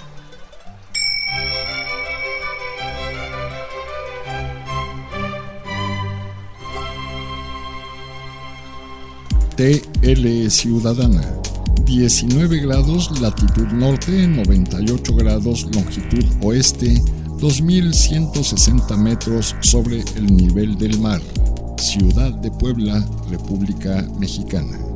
T L Ciudadana, diecinueve grados latitud norte, noventa y ocho grados longitud oeste, dos mil ciento sesenta metros sobre el nivel del mar. Ciudad de Puebla, República Mexicana.